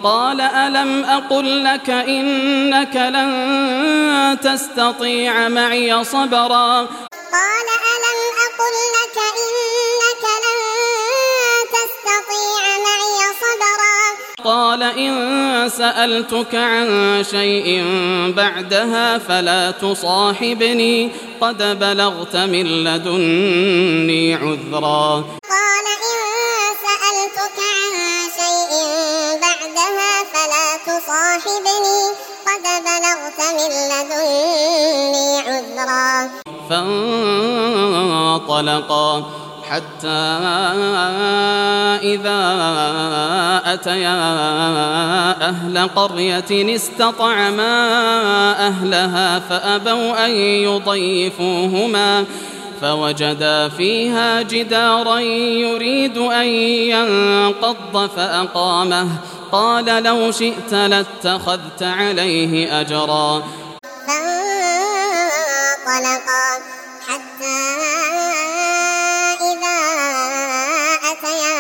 قال ألم أقل لك إنك لن تستطيع معي صبرا قال ألم أقل لك إنك لن تستطيع معي صبرا قال إن سألتك عن شيء بعدها فلا تصاحبني قد بلغت من لدني عذرا قال إن سألتك عن شيء بعدها فلا تصاحبني قد بلغت من لدني عذرا فانطلقا حتى إذا أتيا أهل قرية استطعما أهلها فأبوا أن يضيفوهما فوجدا فيها جدارا يريد أن ينقض فأقامه قال لو شئت لاتخذت عليه أجرا فانطلقا حتى إذا أتيا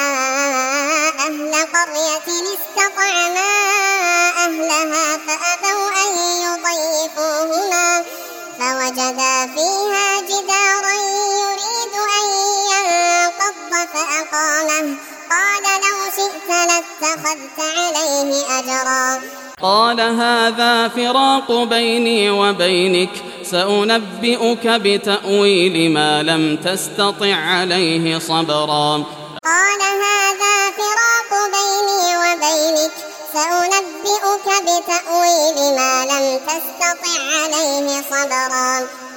أهل قرية استطعما أهلها فأبوا أن يضيفوهما فوجدا فيها جدارا يريد أن ينقض فأقامه قال لو شئت لاتخذت عليه أجرا قال هذا فراق بيني وبينك سأنبئك بتأويل ما لم تستطع عليه صبرا قال هذا فراق بيني وبينك سأنبئك بتأويل ما لم تستطع عليه صبرا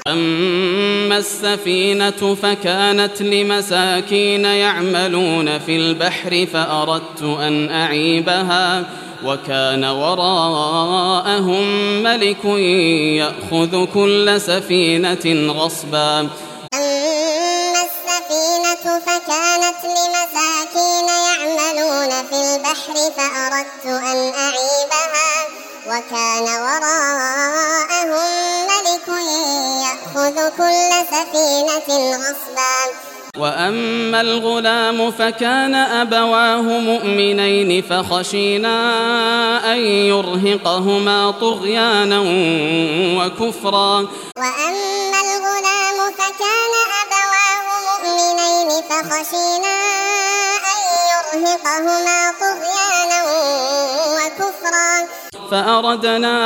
أما السفينة فكانت لمساكين يعملون في البحر فأردت أن أعيبها وكان وراءهم ملك يأخذ كل سفينة غصبا أما السفينة فكانت لمساكين يعملون في البحر فأردت أن أعيبها وكان وراءهم ملك يأخذ كل سفينة غصبا وأما الغلام فكان أبواه مؤمنين فخشينا أن يرهقهما طغيانا وكفرا وأما الغلام فكان أبواه مؤمنين فخشينا أن يرهقهما طغيانا وكفرا فأردنا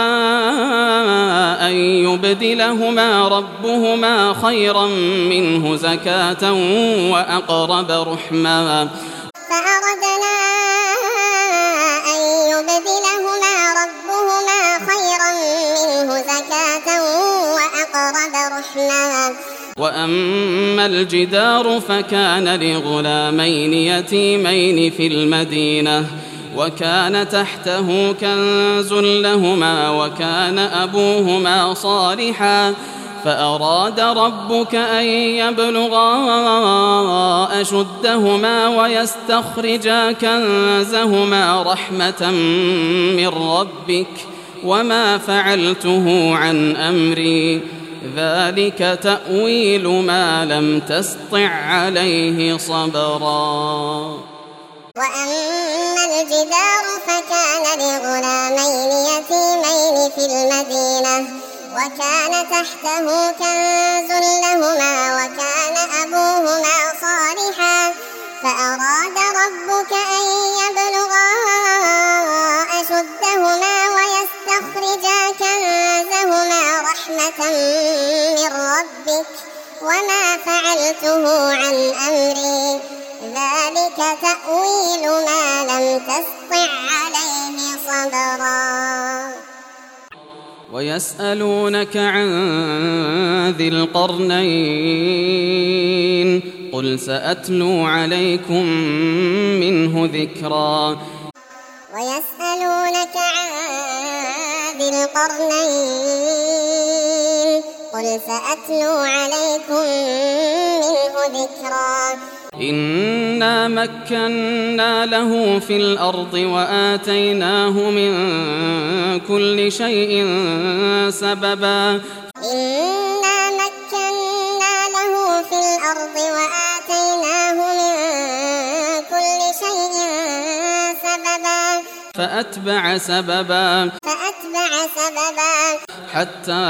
أن يبدلهما ربهما خيرا منه زكاة وأقرب رحما فأردنا أن يبدلهما ربهما خيرا منه زكاة وأقرب رحما وأما الجدار فكان لغلامين يتيمين في المدينة وكان تحته كنز لهما وكان أبوهما صالحا فأراد ربك أن يبلغا أشدهما ويستخرجا كنزهما رحمة من ربك وما فعلته عن أمري ذلك تأويل ما لم تسطع عليه صبرا وأما الجدار فكان لغلامين يتيمين في المدينة وكان تحته كنز لهما وكان أبوهما صالحا فأراد ربك أن يبلغا أشدهما ويستخرجا كنزهما رحمة من ربك وما فعلته عن أمري ذلك تأويل ما لم تسطع عليه صبرا ويسألونك عن ذي القرنين قل سأتلو عليكم منه ذكرا ويسألونك عن ذي القرنين قل سأتلو عليكم منه ذكرا إنا مكنا له في الأرض وآتيناه من كل شيء سببا إنا مكنا له في الأرض وآتيناه من كل شيء سببا فأتبع سببا حتى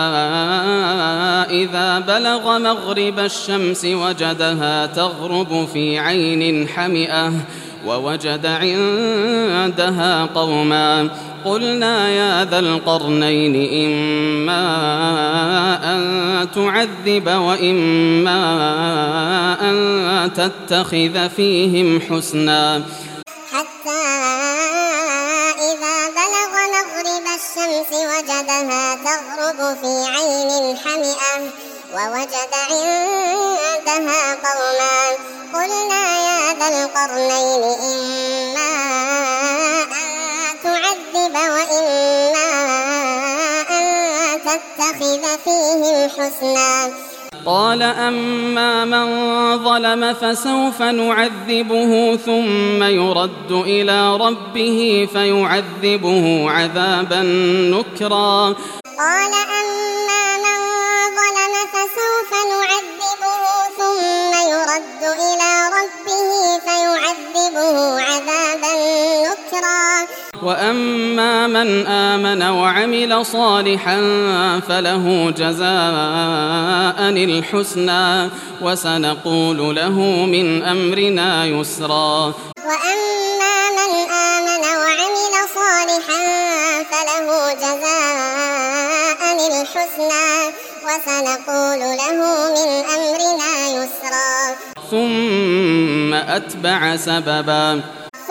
إذا بلغ مغرب الشمس وجدها تغرب في عين حمئة ووجد عندها قوما قلنا يا ذا القرنين إما أن تعذب وإما أن تتخذ فيهم حسنا حتى إذا بلغ مغرب الشمس وجدها تغرب في عين حمئة ووجد عندها قوما قلنا يا ذا القرنين إما أن تعذب وإما أن تتخذ فيهم حسنا قال أما من ظلم فسوف نعذبه ثم يرد إلى ربه فيعذبه عذابا نكرا قال أما من ظلم فسوف نعذبه ثم يرد إلى ربه فيعذبه عذابا نكرا وأما من آمن وعمل صالحا فله جزاء الحسنى وسنقول له من أمرنا يسرا وأما من آمن وعمل صالحا فله جزاء الحسنى وسنقول له من أمرنا يسرا ثم أتبع سببا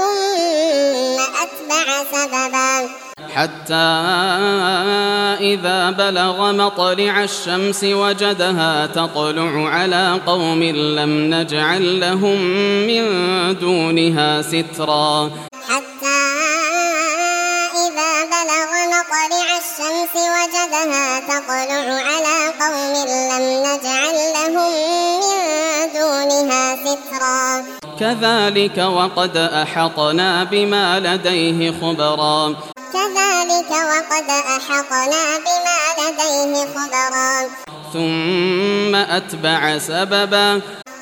حتى إذا بلغ مطلع الشمس وجدها تطلع على قوم لم نجعل لهم من دونها سترا حتى إذا بلغ مطلع الشمس وجدها تطلع على قوم لم نجعل لهم من دونها سترا كذلك وقد أحطنا بما لديه خبرا ثم أتبع سببا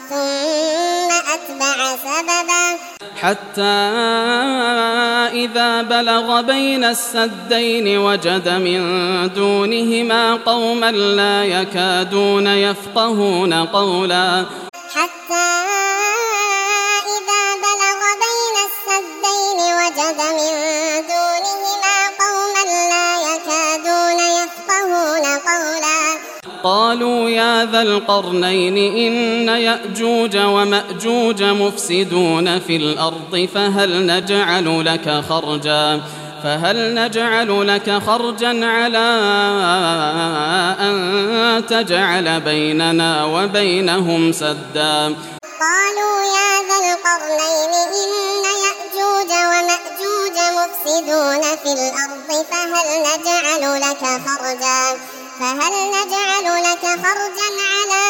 حتى إذا بلغ بين السدين وجد من دونهما قوما لا يكادون يفقهون قولا وجد من دونهما قوما لا يكادون يفقهون قولا قالوا يا ذا القرنين إن يأجوج ومأجوج مفسدون في الأرض فهل نجعل لك خرجا على أن تجعل بيننا وبينهم سدا قالوا يا ذا القرنين إن يأجوج ومأجوج مفسدون في الأرض فهل نجعل لك خرجا على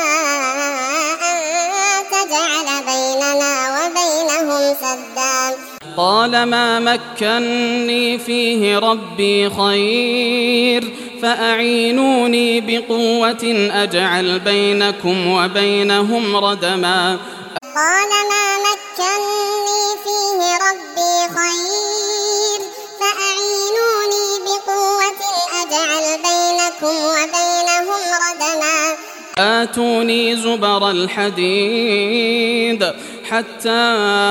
أن تجعل بيننا وبينهم سدا قال ما مكني فيه ربي خير فأعينوني بقوة أجعل بينكم وبينهم ردما قال ما مكني فيه ربي خير فأعينوني بقوة أجعل بينكم وبينهم ردما آتوني زبر الحديد حتى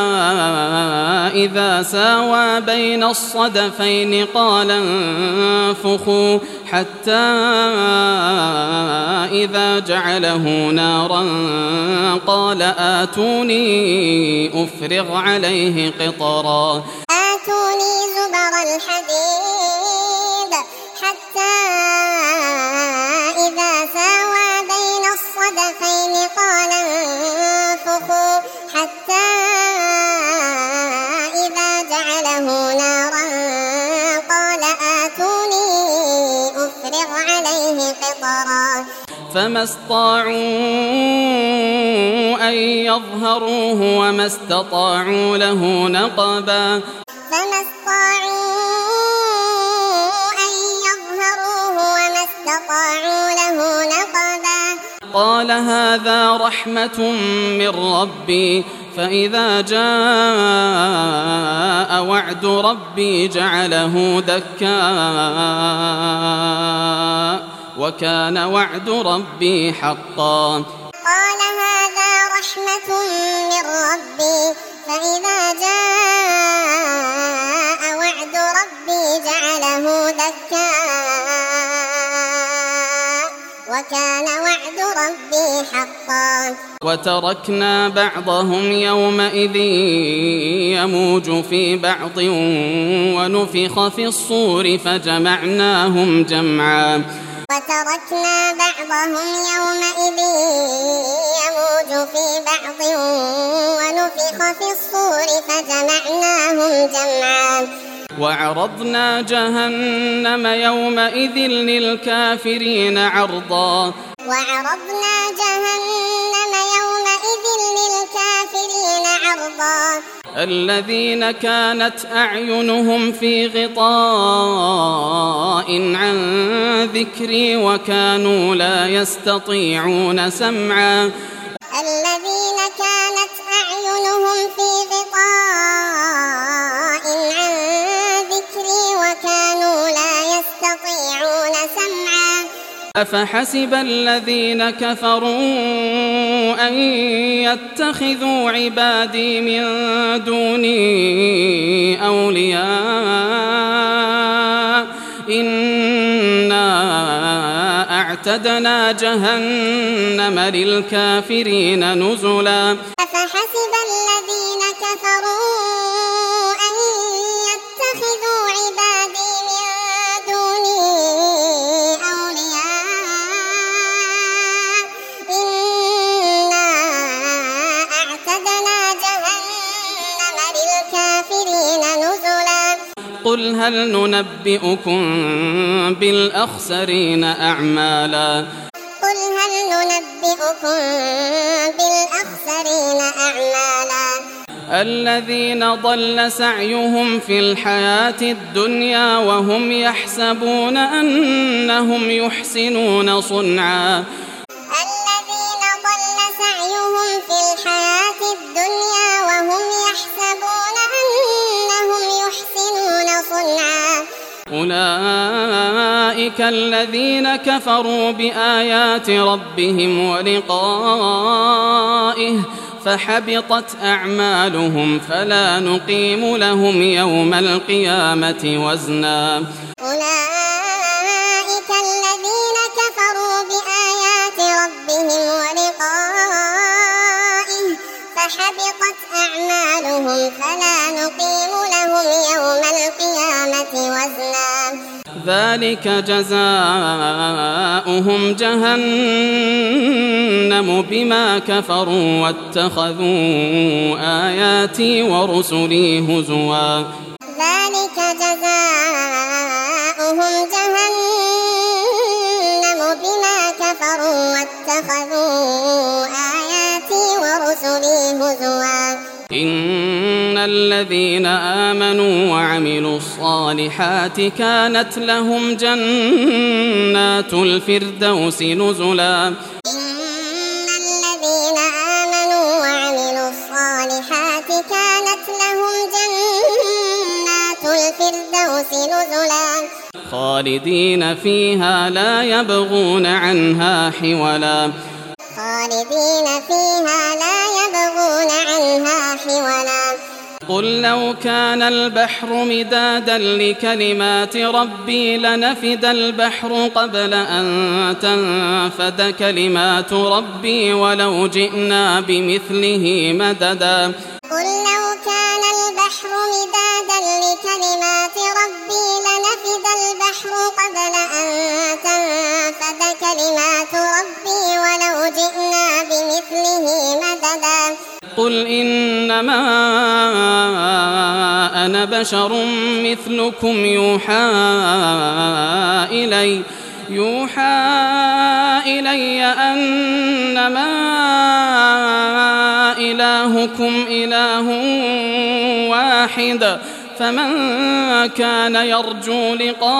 إذا ساوى بين الصدفين قال انفخوا حتى إذا جعله نارا قال آتوني أفرغ عليه قطرا آتوني زبر الحديد حتى إذا ساوى بين الصدفين قال انفخوا حتى إذا جعله نارا قال آتوني أفرغ عليه قطرا فما استطاعوا أن يظهروه وما استطاعوا له نقبا قال هذا رحمة من ربي فإذا جاء وعد ربي جعله دكاء وكان وعد ربي حقا. قال هذا رحمة من ربي فإذا جاء وعد ربي جعله دكاء وكان وعد ربي حقا. وتركنا بعضهم يومئذ يموج في بعض ونفخ في الصور فجمعناهم جمعا. وتركنا بعضهم يومئذ يموج في بعض ونفخ في الصور فجمعناهم جمعا. وعرضنا جهنم يومئذ للكافرين عرضا. وعرضنا جهنم يومئذ للكافرين عرضا. الذين كانت أعينهم في غطاء عن ذكري وكانوا لا يستطيعون سمعا. الذين كانت أعينهم في غطاء عن ذكري وكانوا لا يستطيعون سمعا. أفحسب الذين كفروا أن يتخذوا عبادي من دوني أولياء إنا أعتدنا جهنم للكافرين نزلا. أفحسب الذين كفروا أن يتخذوا عبادي من دوني أولياء إنا أعتدنا جهنم للكافرين نزلا. قل هل ننبئكم بالأخسرين أعمالا. قل هل ننبئكم بالأخسرين أعمالا. الذين ضل سعيهم في الحياة الدنيا وهم يحسبون أنهم يحسنون صنعا. الذين ضل سعيهم في الحياة الدنيا وهم يحسبون أنهم يحسنون صنعا. أولئك الذين كفروا بآيات ربهم ولقائه فحبطت أعمالهم فلا نقيم لهم يوم القيامة وزنا. أولئك الذين كفروا بآيات ربهم ولقائه فحبطت أعمالهم فلا نقيم لهم يوم القيامة وزنا. ذلك جزاؤهم جهنم بما كفروا واتخذوا آياتي ورسلي هزوا. ذلك جزاؤهم جهنم بما كفروا واتخذوا آياتي ورسلي هزوا. إن الذين آمنوا وعملوا الصالحات كانت لهم جنات الفردوس نزلا. إن الذين آمنوا وعملوا الصالحات كانت لهم جنات الفردوس نزلا. خالدين فيها لا يبغون عنها حولا. خالدين فيها لا يبغون عنها حولا. قل لو كان البحر مدادا لكلمات ربي لنفد البحر قبل أن تنفد كلمات ربي ولو جئنا بمثله مددا. قل لو كان البحر مدادا لكلمات ربي لنفد البحر قبل أن تنفد كلمات ربي ولو جئنا بمثله مددا. قل إنما أنا بشر مثلكم يوحى إلي أنما إلهكم إله واحد فمن كان يرجو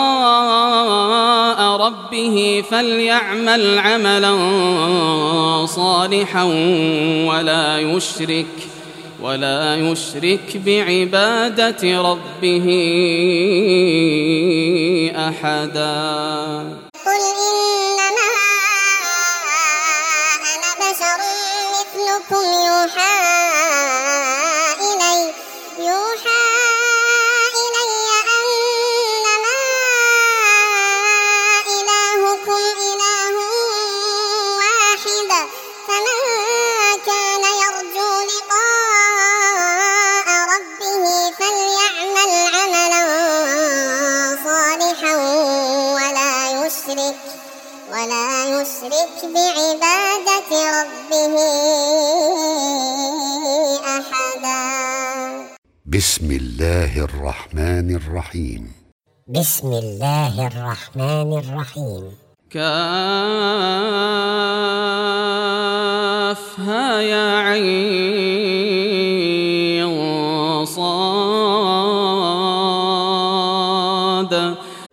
لقاء ربه فليعمل عملا صالحا ولا يشرك بعبادة ربه أحدا. قل إنما أنا بشر مثلكم يوحى إلي أنما إلهكم إله واحد فمن كان يرجو لقاء ربه فليعمل عملا صالحا ولا يشرك بعبادة ربه أحدا. بسم الله الرحمن الرحيم. بسم الله الرحمن الرحيم. كافها يا عين صاد.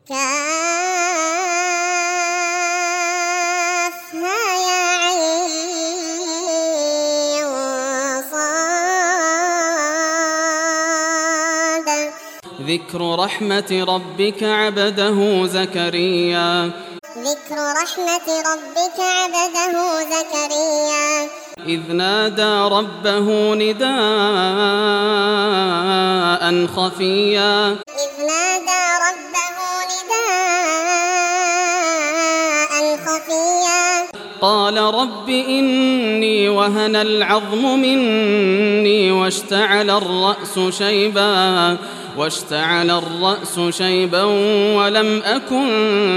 كافها يا عين صاد. ذكر رحمة ربك عبده زكريا. ذكر رحمة ربك عبده زكريا إذ نادى ربه نداء خفيا. إذ نادى ربه نداء خفيا قال رب إني وهن العظم مني واشتعل الرأس شيبا ولم أكن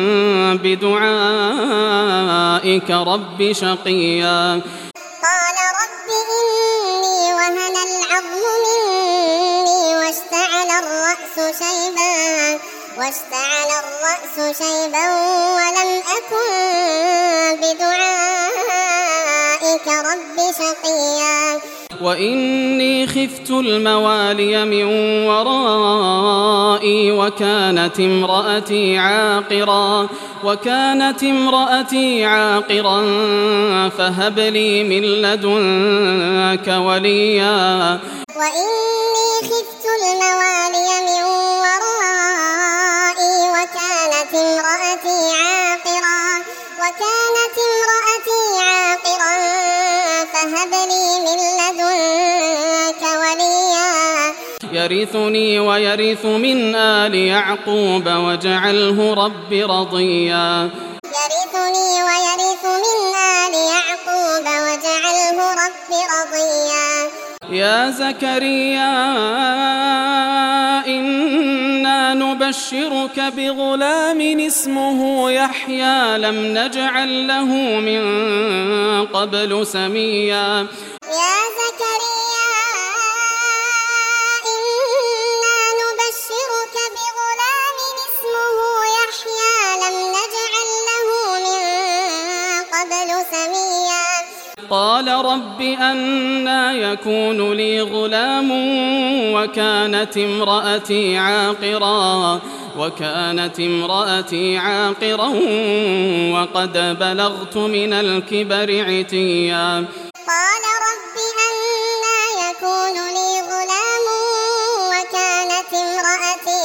بدعائك رب شقيا. قال رب إني وهن العظم مني واشتعل الرأس شيبا ولم أكن بدعائك رب شقيا. وإني خفت الموالي من ورائي وكانت امرأتي عاقرا فهب لي من لدنك وليا. وإني خفت الموالي من ورائي وكانت امرأتي عاقرا فهب لي من لدنك وليا. يرثني ويرث من آل يعقوب واجعله رب رضيا. يرثني ويرث من آل يعقوب واجعله رب رضيا. يا زكريا إنا نبشرك بغلام اسمه يحيى لم نجعل له من قبل سميا. يا زكريا إنا نبشرك بغلام اسمه يحيى لم نجعل له من قبل سميا. قال رب أنى يكون لي غلام وكانت امرأتي عاقرا وقد بلغت من الكبر عتيا. قال رب أنى يكون لي غلام وكانت امرأتي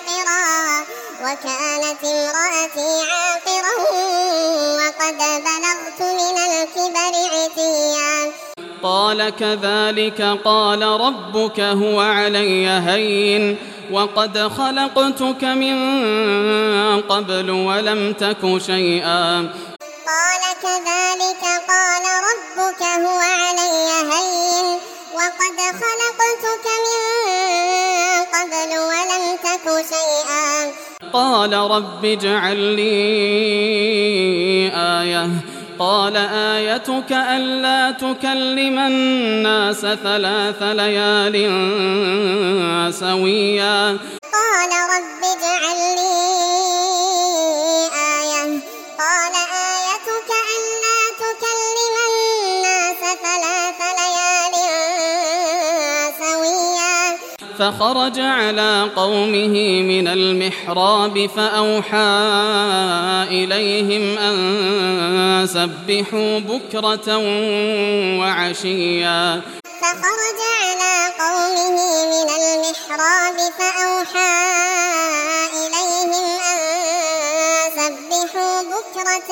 عاقرا وقد بلغت من الكبر عتيا. قال كذلك قال ربك هو علي هين وقد خلقتك من قبل ولم تك شيئا. قال كذلك قال ربك هو علي هين وقد خلقتك من قبل ولم تك شيئا. قال رب اجعل لي آية. قال آيتك ألا تكلم الناس 3 ليال سويا. قال رب اجعل لي آية. قال آيتك ألا تكلم الناس 3 ليال سويا. فخرج على قومه من المحراب فأوحى إليهم أن سبحوا بكرة وعشيا. فخرج فخرج على قومه من المحراب فأوحى إليهم أن سبحوا بكرة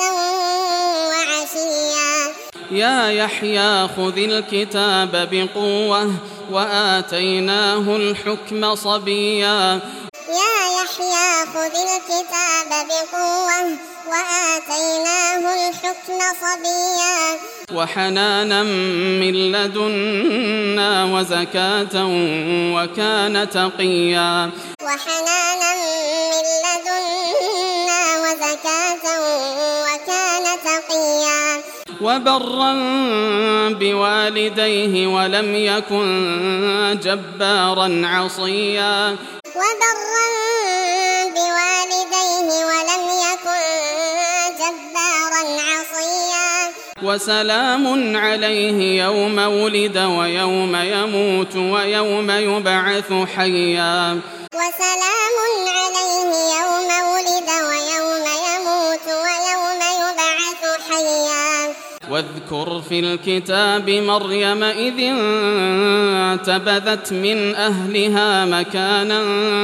وعشيا يا يحيى خذ الكتاب بقوة وآتيناه الحكم صبيا يا يحيى خذ الكتاب بقوة وآتيناه الحكم صبيا وحنانا من لدنا وزكاة وكان تقيا وحنانا من لدنا وزكاة وكان تقيا وبرا بوالديه ولم يكن جبارا عصيا وبرا بوالديه ولم يكن جبارا عصيا وسلام عليه يوم ولد ويوم يموت ويوم يبعث حيا وسلام عليه يوم ولد ويوم يموت ويوم يبعث حيا واذكر في الكتاب مريم إذ انتبذت من أهلها مكانا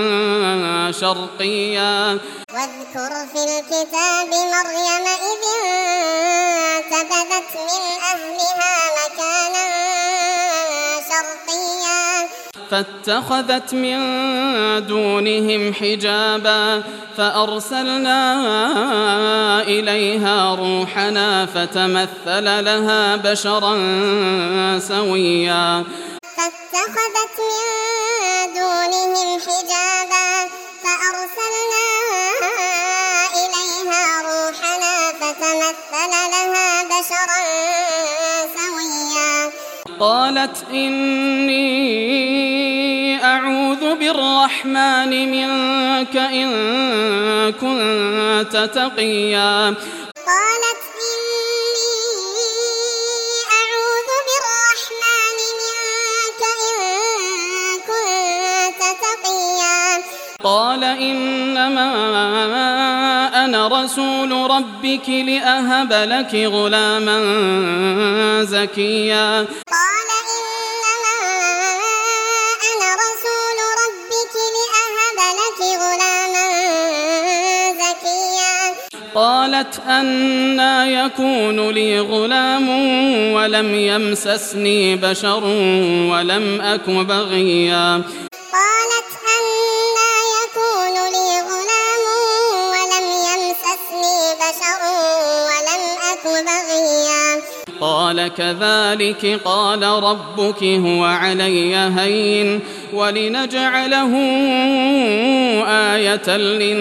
شرقيا واذكر في الكتاب مريم إذ انتبذت من أهلها مكانا شرقيا فاتخذت من دونهم حجابا فأرسلنا إليها روحنا فتمثل لها بشرا سويا فاتخذت من دونهم حجابا فأرسلنا إليها روحنا فتمثل لها بشرا سويا قالت إني أعوذ بالرحمن منك إن كنت تقيا قالت إني أعوذ بالرحمن منك إن كنت تقيا قال إنما أنا رسول ربك لأهب لك غلاما زكيا قال إنما أنا رسول ربك لأهب لك غلاما زكيا قالت أنى يكون لي غلام ولم يمسسني بشر ولم أك بغيا قالت أنى يكون لي غلام ولم يمسسني بشر ولم أك بغيا قال كذلك قال ربك هو علي هين ولنجعله آية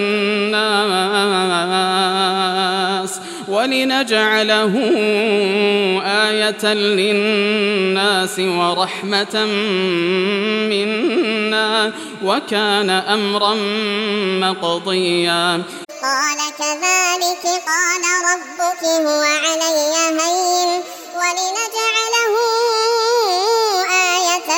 للناس ورحمة منا وكان أمرا مقضيا قال كذلك قال ربك هو علي هين ولنجعله آية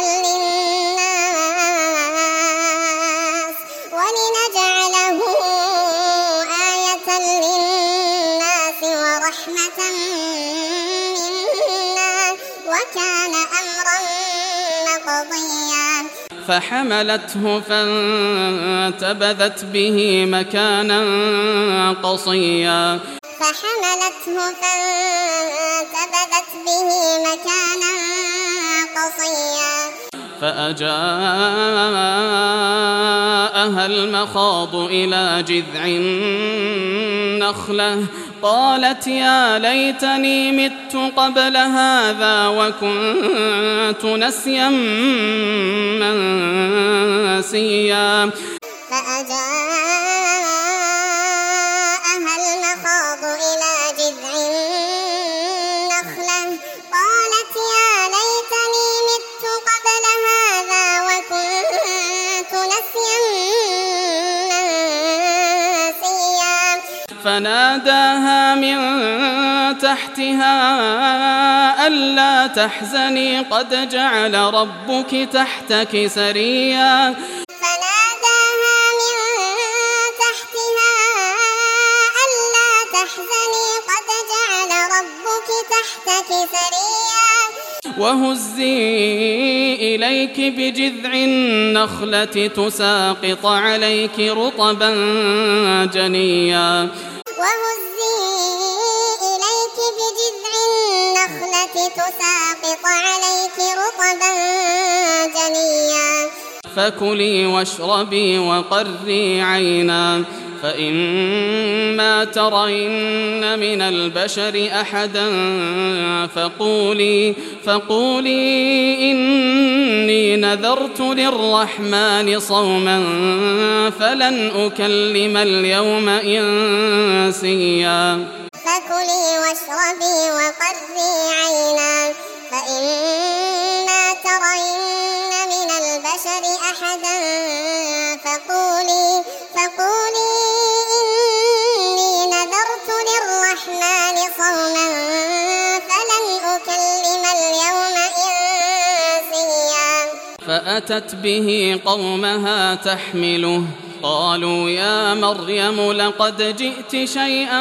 للناس ورحمة منا وكان أمرا مقضيا فحملته فانتبذت به مكانا قصيا فحملته فانتبذت به مكانا قصيا فأجاءها المخاض إلى جذع النخلة قالت يا ليتني مت قبل هذا وكنت نسيا منسيا فأجاءها المخاض إلى جذع النخلة قالت يا ليتني مت قبل هذا وكنت نسيا منسيا فناداها من تحتها ألا تحزني قد جعل ربك تحتك سريا فناداها من تحتها ألا تحزني قد جعل ربك تحتك سريا وهزي إليك بجذع النخلة تساقط عليك رطبا جنيا وهزي إليك بجذع النخلة تساقط عليك رطبا جنيا فكلي واشربي وقري عينا فإما ترين من البشر أحدا فقولي إني نذرت للرحمن صوما فلن أكلم اليوم إنسيا فكلي واشربي وقري عينا فإما ترين من البشر أحدا فقولي إني نذرت للرحمن صوما فلن أكلم اليوم إنسيا فأتت به قومها تحمله قالوا يا مريم لقد جئت شيئا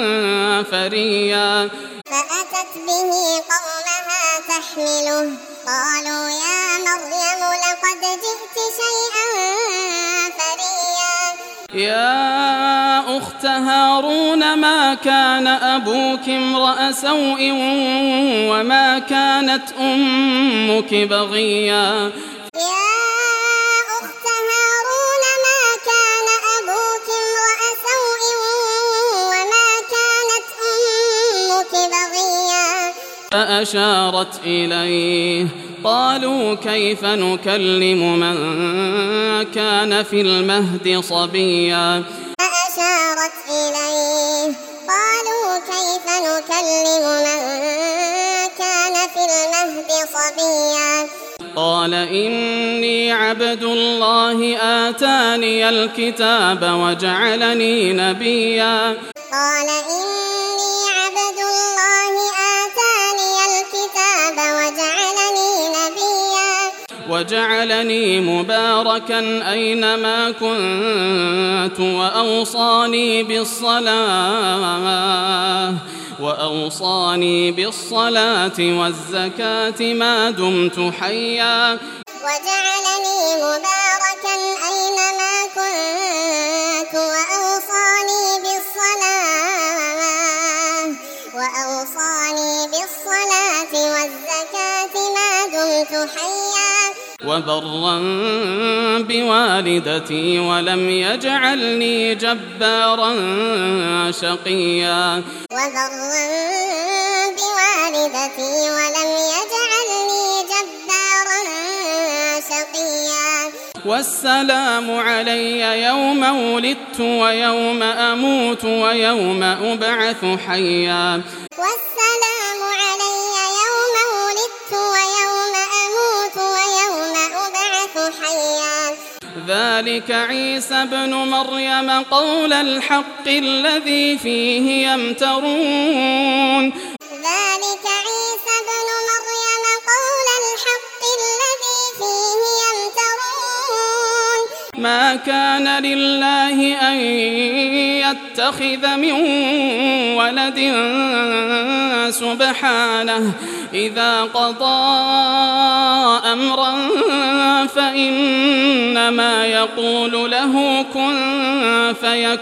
فريا فأتت به قومها تحمله قالوا يا مريم لقد جئت شيئا فريا يا أخت هارون ما كان أبوك امرأ سوء وما كانت أمك بغيا يا أخت هارون ما كان أبوك امرأ سوء وما كانت أمك بغيا فأشارت إليه قالوا كيف نكلم من كان في المهد صبيا فأشارت إليه قالوا كيف نكلم من كان في المهد صبيا قال إني عبد الله آتاني الكتاب وجعلني نبيا قال إني عبد الله آتاني الكتاب وجعلني مباركا أينما كنت وأوصاني بالصلاة والزكاة ما دمت حيا وجعلني مباركا أينما كنت وأوصاني بالصلاة والزكاة ما دمت حيا وبرا بوالدتي ولم يجعلني جبارا شقيا وبرا بوالدتي ولم يجعلني جبارا شقيا والسلام علي يوم ولدت ويوم أموت ويوم أبعث حيا والسلام علي يوم ولدت ويوم أموت ويوم أبعث حيا ذلك عيسى ابن مريم قول الحق الذي فيه يمترون ذلك عيسى ابن مريم قول الحق الذي فيه يمترون ما كان لله أن يتخذ من ولد سبحانه إذا قضى أمرا فإنما يقول له كن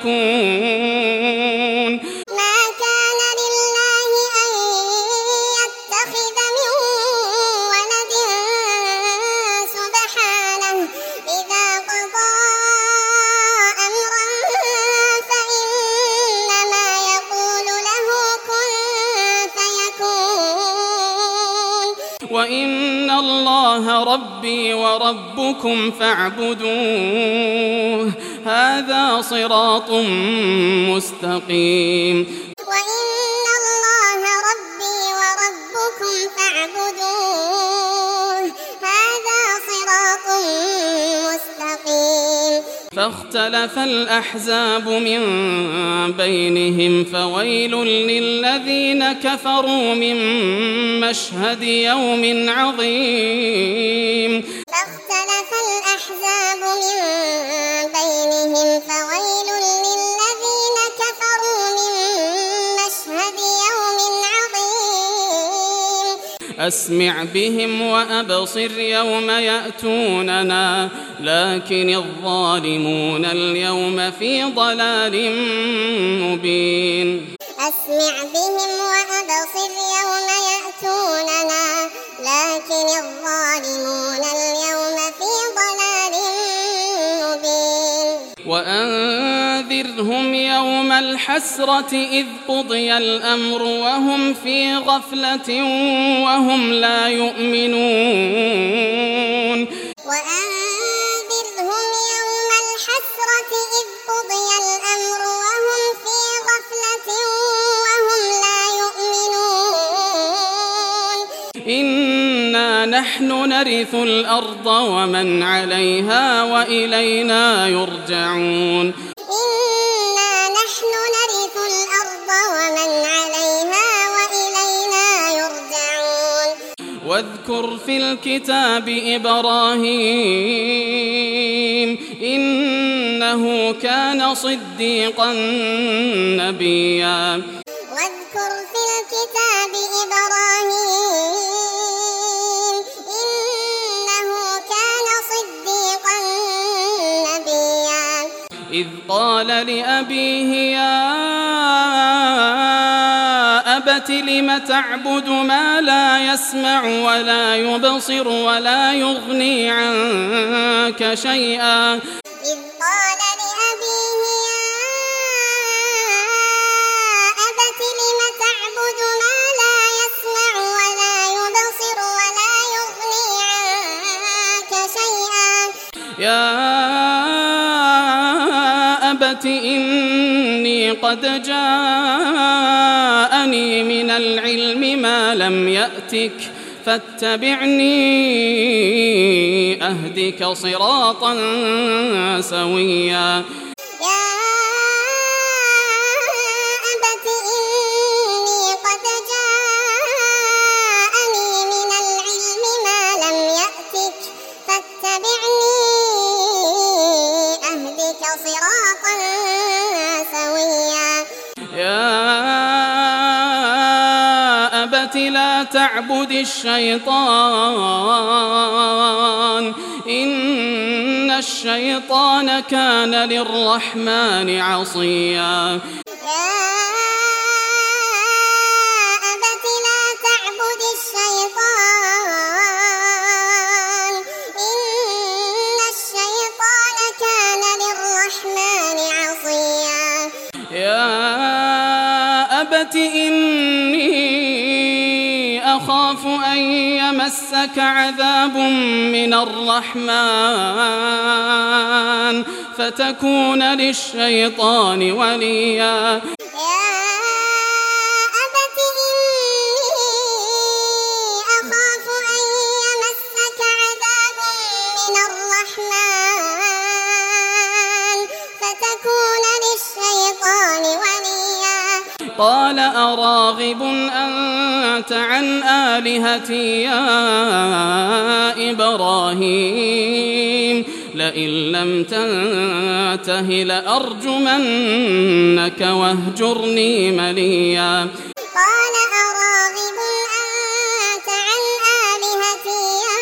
فيكون ما كان لله أن يتخذ من ولد سبحانه إذا قضى أمرا فإنما يقول له كن فيكون وإن الله ربي وربكم فاعبدوه هذا صراط مستقيم وإن الله ربي وربكم فاعبدوه هذا صراط مستقيم فاختلف الأحزاب من بينهم فويل للذين كفروا من مشهد يوم عظيم فاختلف الأحزاب من بينهم فويل للذين كفروا من مشهد يوم عظيم أسمع بهم وأبصر يوم يأتوننا لكن الظالمون اليوم في ضلال مبين أسمع بهم وأبصر يوم يأتوننا لكن الظالمون اليوم في ضلال مبين وأنذرهم يوم الحسرة إذ قضي الأمر وهم في غفلة وهم لا يؤمنون وأنذرهم يوم الحسرة إذ قضي الأمر وهم في غفلة وهم لا يؤمنون إنا نحن نرث الأرض ومن عليها وإلينا يرجعون إنا نحن نرث الأرض ومن عليها وإلينا يرجعون واذكر في الكتاب إبراهيم إنه كان صديقا نبيا واذكر في الكتاب إبراهيم إنه كان صديقا نبيا إذ قال لأبيه يا أبت لم تعبد ما لا يسمع ولا يبصر ولا يغني عنك شيئا إذ قال لأبيه يا أبت لم تعبد ما لا يسمع ولا يبصر ولا يغني عنك شيئا يا أبت إني قد جاءني من العلم ما لم يأتك فاتبعني أهدك صراطا سويا يا أبت إني قد جاءني من العلم ما لم يأتك فاتبعني أهدك صراطا سويا يا أبت لا تعبد الشيطان إن الشيطان كان للرحمن عصيا يا أبت لا تعبد الشيطان إن الشيطان كان للرحمن عصيا يا أبت إني أخاف أن يمسك عذاب من الرحمن فتكون للشيطان وليا يا أبت إني أخاف أن يمسك عذاب من الرحمن فتكون للشيطان وليا قال أراغب أنت عن آلهتي يا إبراهيم لئن لم تنته لأرجمنك واهجرني مليا قال أراغب أنت عن آلهتي يا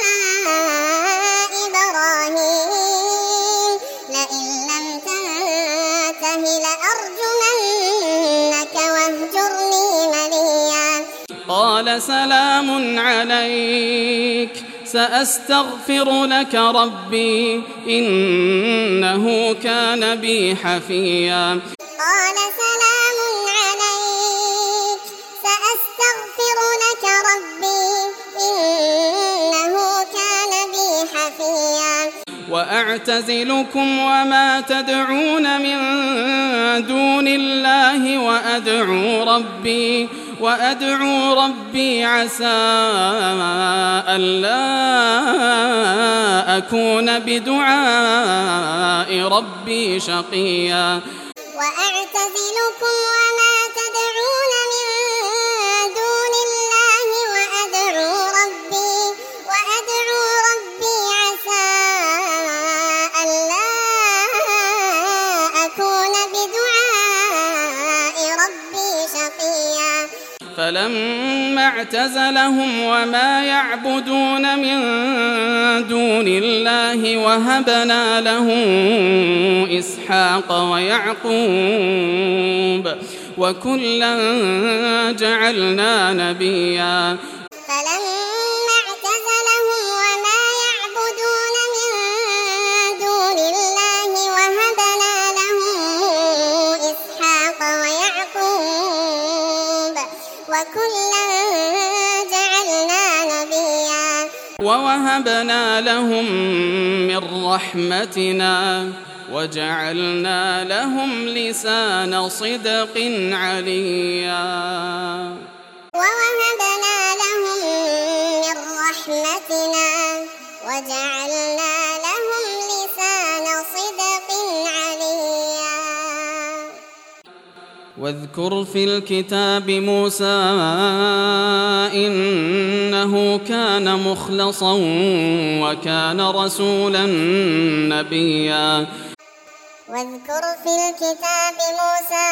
إبراهيم لئن لم تنته لأرجمنك واهجرني مليا قال سلام عليك سأستغفر لك ربي إنه كان بي حفيا قال سلام عليك سأستغفر لك ربي إنه كان بي حفيا وأعتزلكم وما تدعون من دون الله وأدعو ربي عسى ألا أكون بدعاء ربي شقيا وأعتزلكم وما تدعون من دون الله وأدعو ربي عسى ألا أكون بدعاء ربي شقيا فلما اعتزلهم وما يعبدون من دون الله وهبنا له إسحاق ويعقوب وكلا جعلنا نبيا فلما اعتزلهم وما يعبدون من دون الله وهبنا له إسحاق ويعقوب وكلا جعلنا نبيا ووهبنا لهم من رحمتنا وجعلنا لهم لسان صدق عليا ووهبنا لهم من رحمتنا وجعلنا لهم لسان صدق عليا واذكر في الكتاب موسى إنه كان مخلصا وكان رسولا نبيا واذكر في الكتاب موسى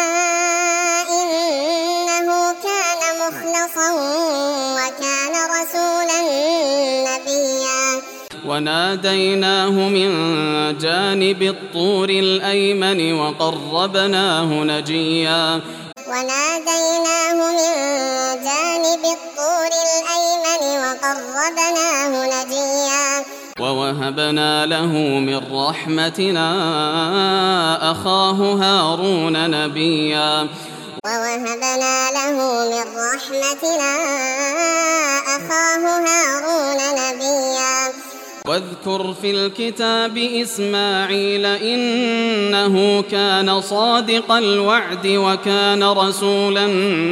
إنه كان مخلصا وكان رسولا نبيا وناديناه من جانب الطور الأيمن وقربناه نجيا وناديناه من جانب الطور الأيمن وقربناه نجيا ووهبنا له من رحمتنا أخاه هارون نبيا ووهبنا له من رحمتنا أخاه هارون نبيا واذكر في الكتاب إسماعيل إنه كان صادق الوعد وكان رسولا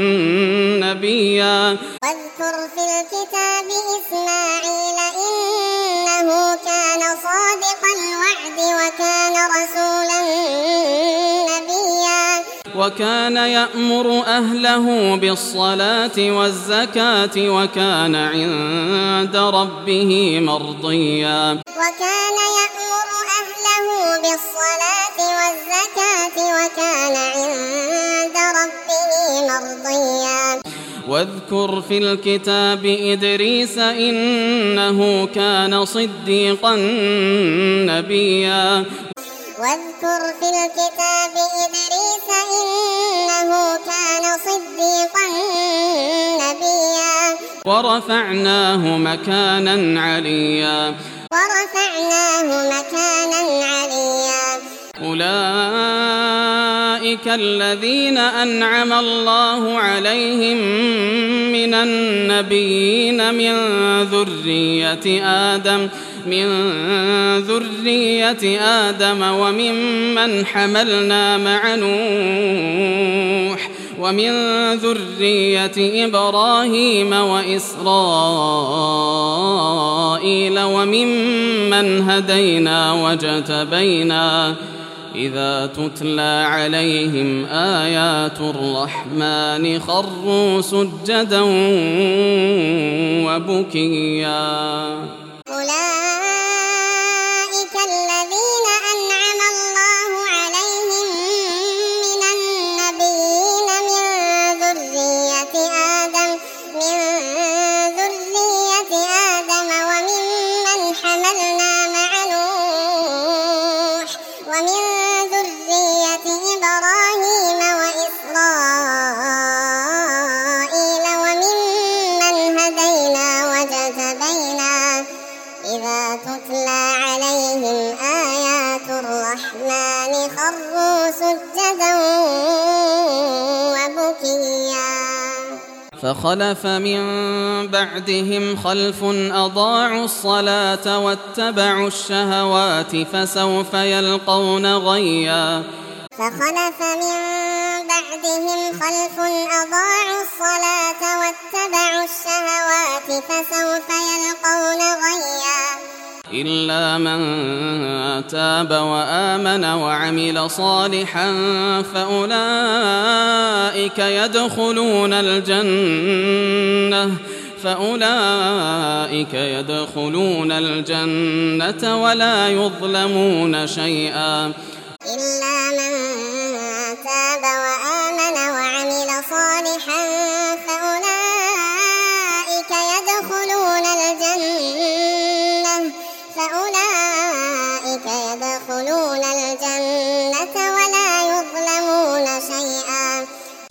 نبيا واذكر في الكتاب إسماعيل إنه كان صادق الوعد وكان رسولا نبيا وكان يأمر أهله بالصلاة والزكاة وكان عند ربه مرضيا وكان يأمر أهله بالصلاة والزكاة وكان عند ربه مرضيا واذكر في الكتاب إدريس إنه كان صديقا نبيا واذكر في الكتاب إدريس إنه كان صديقا نبيا ورفعناه مكانا عليا ورفعناه مكانا عليا أولئك الذين أنعم الله عليهم من النبيين من ذرية آدم وممن حملنا مع نوح ومن ذرية إبراهيم وإسرائيل وممن هدينا واجتبينا إذا تتلى عليهم آيات الرحمن خروا سجدا وبكيا أولئك الذين أنعم الله عليهم من النبيين من ذرية آدم وممن حملنا مع نوح ومن ذرية إبراهيم وإسرائيل وممن هدينا واجتبينا إذا تتلى عليهم آيات الرحمن خروا سجدا وبكيا فخلف من بعدهم خلف أضاعوا الصلاة واتبعوا الشهوات فسوف يلقون غيا فخلف من بعدهم خلف أضاعوا الصلاة واتبعوا الشهوات فسوف يلقون غيا إلا من تاب وآمن وعمل صالحا فأولئك يدخلون الجنة ولا يظلمون شيئا إلا من تاب وآمن وعمل صالحا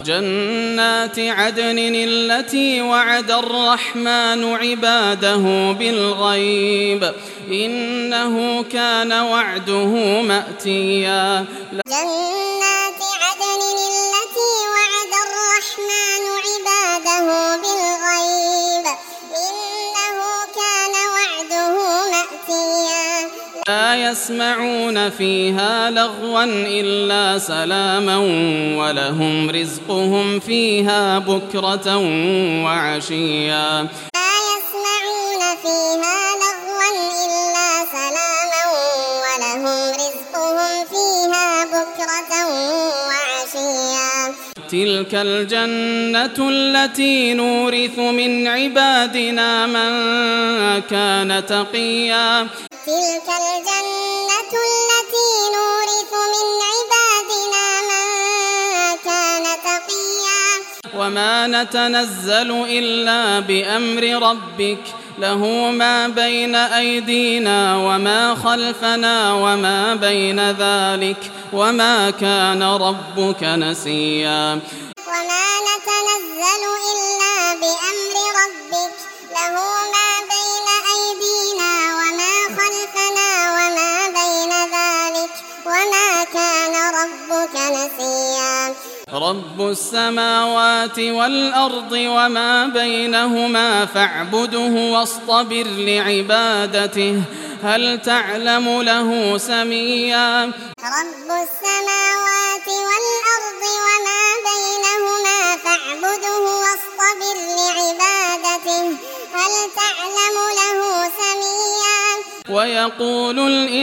جنات عدن التي وعد الرحمن عباده بالغيب إنه كان وعده مأتيا جنات عدن التي وعد الرحمن عباده بالغيب إنه كان وعده مأتيا لا يسمعون فيها لغوا إلا سلاما ولهم رزقهم فيها بكرة وعشيا لا يسمعون فيها لغوا إلا سلاما ولهم رزقهم فيها بكرة وعشيا تلك الجنة التي نورث من عبادنا من كان تقيا تلك الجنة التي نورث من عبادنا من كان تقيا وما نتنزل إلا بأمر ربك له ما بين أيدينا وما خلفنا وما بين ذلك وما كان ربك نسيا وما نتنزل إلا بأمر ربك له ما بين أيدينا وما خلفنا وما بين ذلك وما كان ربك نسيا رب السماوات والأرض وما بينهما فاعبده واصطبر لعبادته هل تعلم له سميا رب السماوات والأرض وما بينهما فاعبده واصطبر لعبادته هل تعلم له سميا ويقول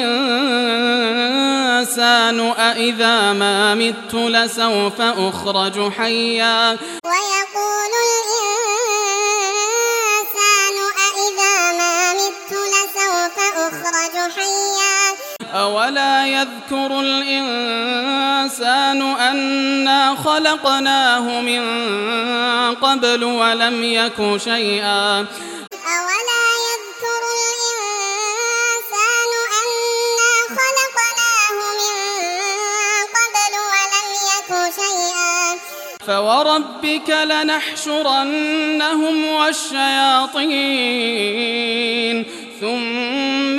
الإنسان أإذا ما مت لسوف أخرج حيا ويقول الإنسان أإذا ما مت لسوف أخرج حيا أولا يذكر الإنسان أنا خلقناه من قبل ولم يك شيئا أولا يذكر الإنسان أنا خلقناه من قبل ولم يك شيئا فوربك لنحشرنهم والشياطين ثم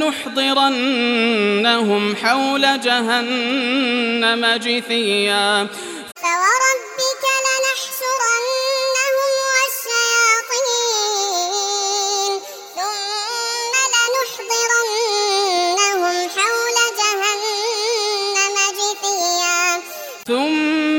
لنحضرنهم حول جهنم جثيا فوربك لنحشرنهم والشياطين ثم لنحضرنهم حول جهنم جثيا ثم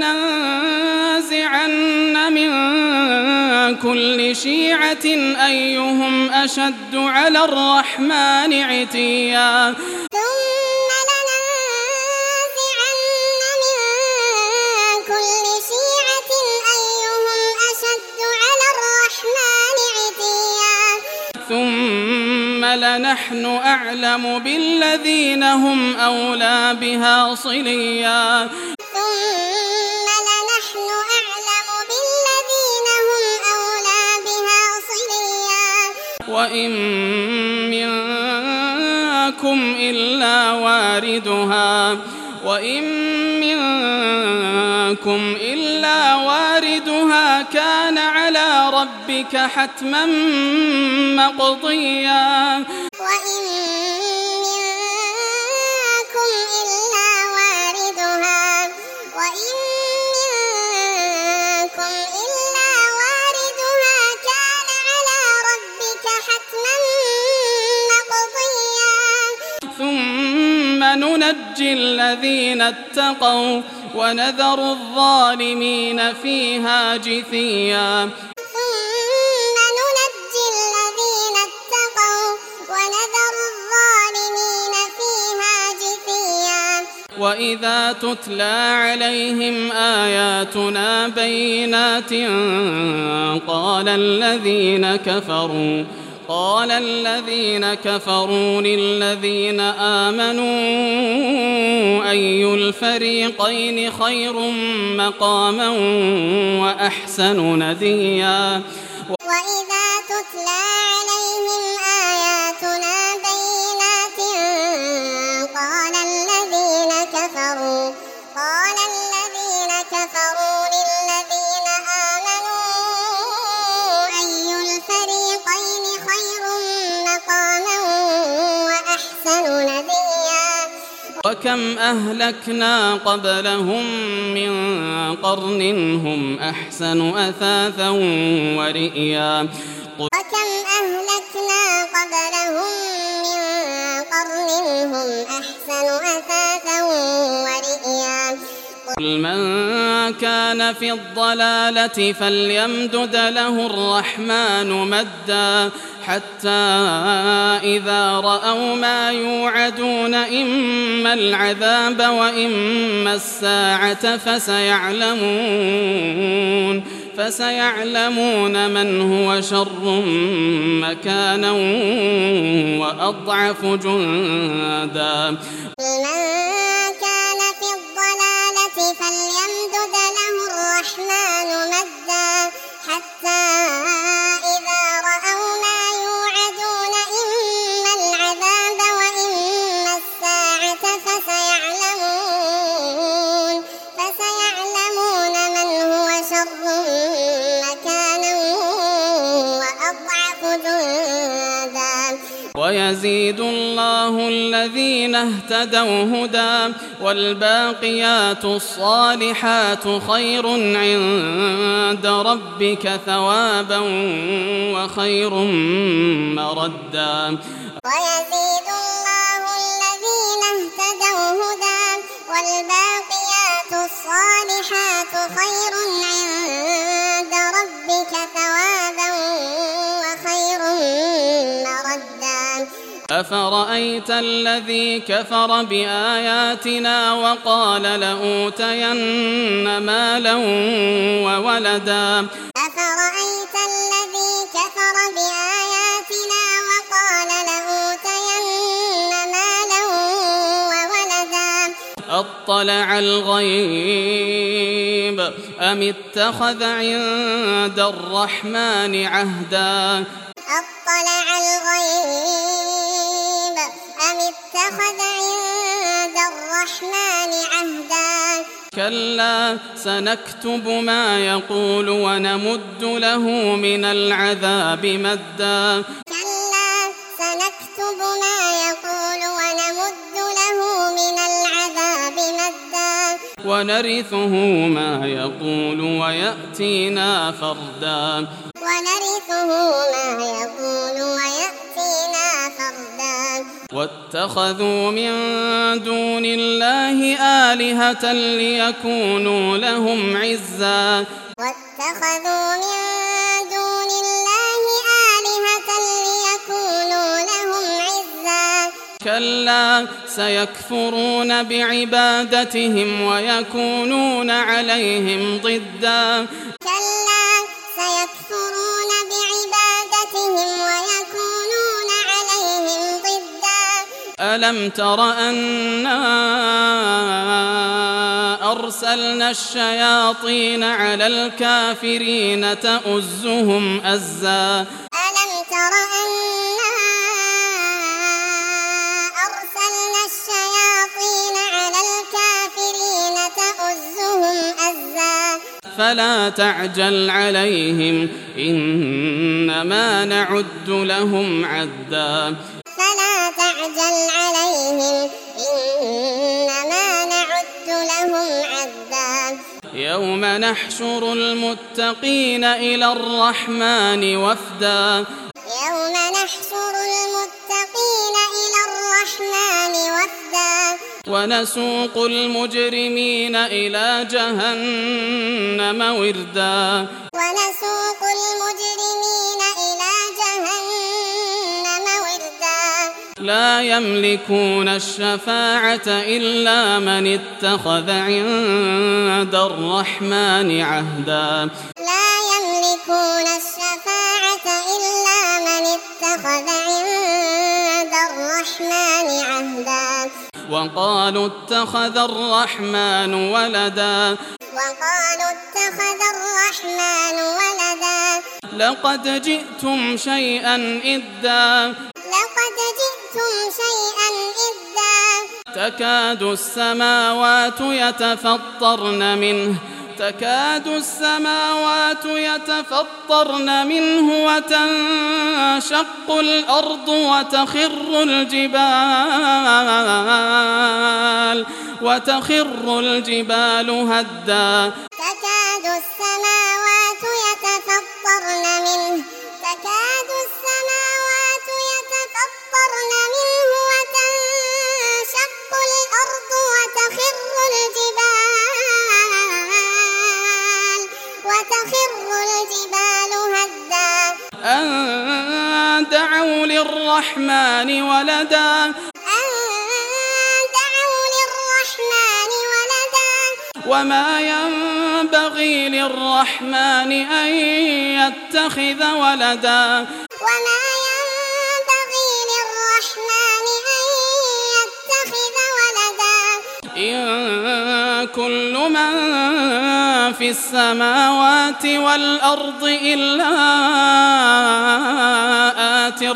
لننزعن من كل شيعة أيهم أشد على الرحمن عتيا ثم لننزعن من كل شيعة أيهم أشد على الرحمن عتيا ثم لنحن أعلم بالذين هم أولى بها صليا ثم لنحن أعلم بالذين هم أولى بها صليا وإن منكم إلا واردها كان على ربك حتما مقضيا وإن منكم إلا واردها كان على ربك حتما مقضيا ثم ننجي الذين اتقوا ونذر الظالمين فيها جثيا ثم ننجي الذين اتقوا ونذر الظالمين فيها جثيا وإذا تتلى عليهم آياتنا بينات قال الذين كفروا للذين آمنوا أي الفريقين خير مقاما وأحسن نديا وإذا تتلى عليهم آياتنا بينات قال الذين كفروا وكم أهلكنا قبلهم من قرن هم أحسن أثاثا ورئيا وكم أهلكنا قبلهم من قرن هم أحسن أثاثا ورئيا قل من كان في الضلالة فليمدد له الرحمن مدا حتى إذا رأوا ما يوعدون إما العذاب وإما الساعة فسيعلمون من هو شر مكانا وأضعف جندا فليمدد له الرحمن مدا حتى إذا رأوا ما يوعدون إما العذاب وإما الساعة فسيعلمون من هو شر مكانا وأضعف جندا ويزيد الله الذين اهتدوا هدى والباقيات الصالحات خير عند ربك ثوابا وخير مردا ويزيد الله الذين اهتدوا هدى والباقيات الصالحات خير عند ربك ثوابا وخير مردا أفرأيت الذي كفر بآياتنا وقال لأوتين مالا وولدا أفرأيت الذي كفر بآياتنا وقال لأوتين مالا وولدا أطلع الغيب أم اتخذ عند الرحمن عهدا أطلع الغيب أم اتخذ عند الرحمن عهدا كلا سنكتب ما يقول ونمد له من العذاب مدا كلا سنكتب ما يقول ونمد له من العذاب مدا ونرثه ما يقول ويأتينا فردا واتخذوا من دون الله آلهة ليكونوا لهم عزا كلا سيكفرون بعبادتهم ويكونون عليهم ضدا ألم تر أنا أرسلنا الشياطين على الكافرين تؤزهم أزا ألم تر أنا أرسلنا الشياطين على الكافرين تؤزهم أزا فلا تعجل عليهم إنما نعد لهم عدا فلا تعجل عليهم إنما نعد لهم عدا يوم نحشر المتقين إلى الرحمن وفدا يوم نحشر المتقين إلى الرحمن وفدا ونسوق المجرمين إلى جهنم وردا ونسوق المجرمين إلى جهنم وردا لا يملكون الشفاعة إلا من اتخذ عند الرحمن عهدا لا يملكون الشفاعة إلا من اتخذ عند الرحمن عهدا وقالوا اتخذ الرحمن ولدا لقد جئتم شيئا إدا تكاد السماوات يتفطرن منه تكاد السماوات يتفطرن منه وتنشق الأرض وتخر الجبال هدا تكاد السماوات يتفطرن منه وتنشق الأرض وتخر الجبال هدا أن دعوا للرحمن ولدا وما ينبغي للرحمن أن يتخذ ولدا إن كل من في السماوات والأرض إلا آتي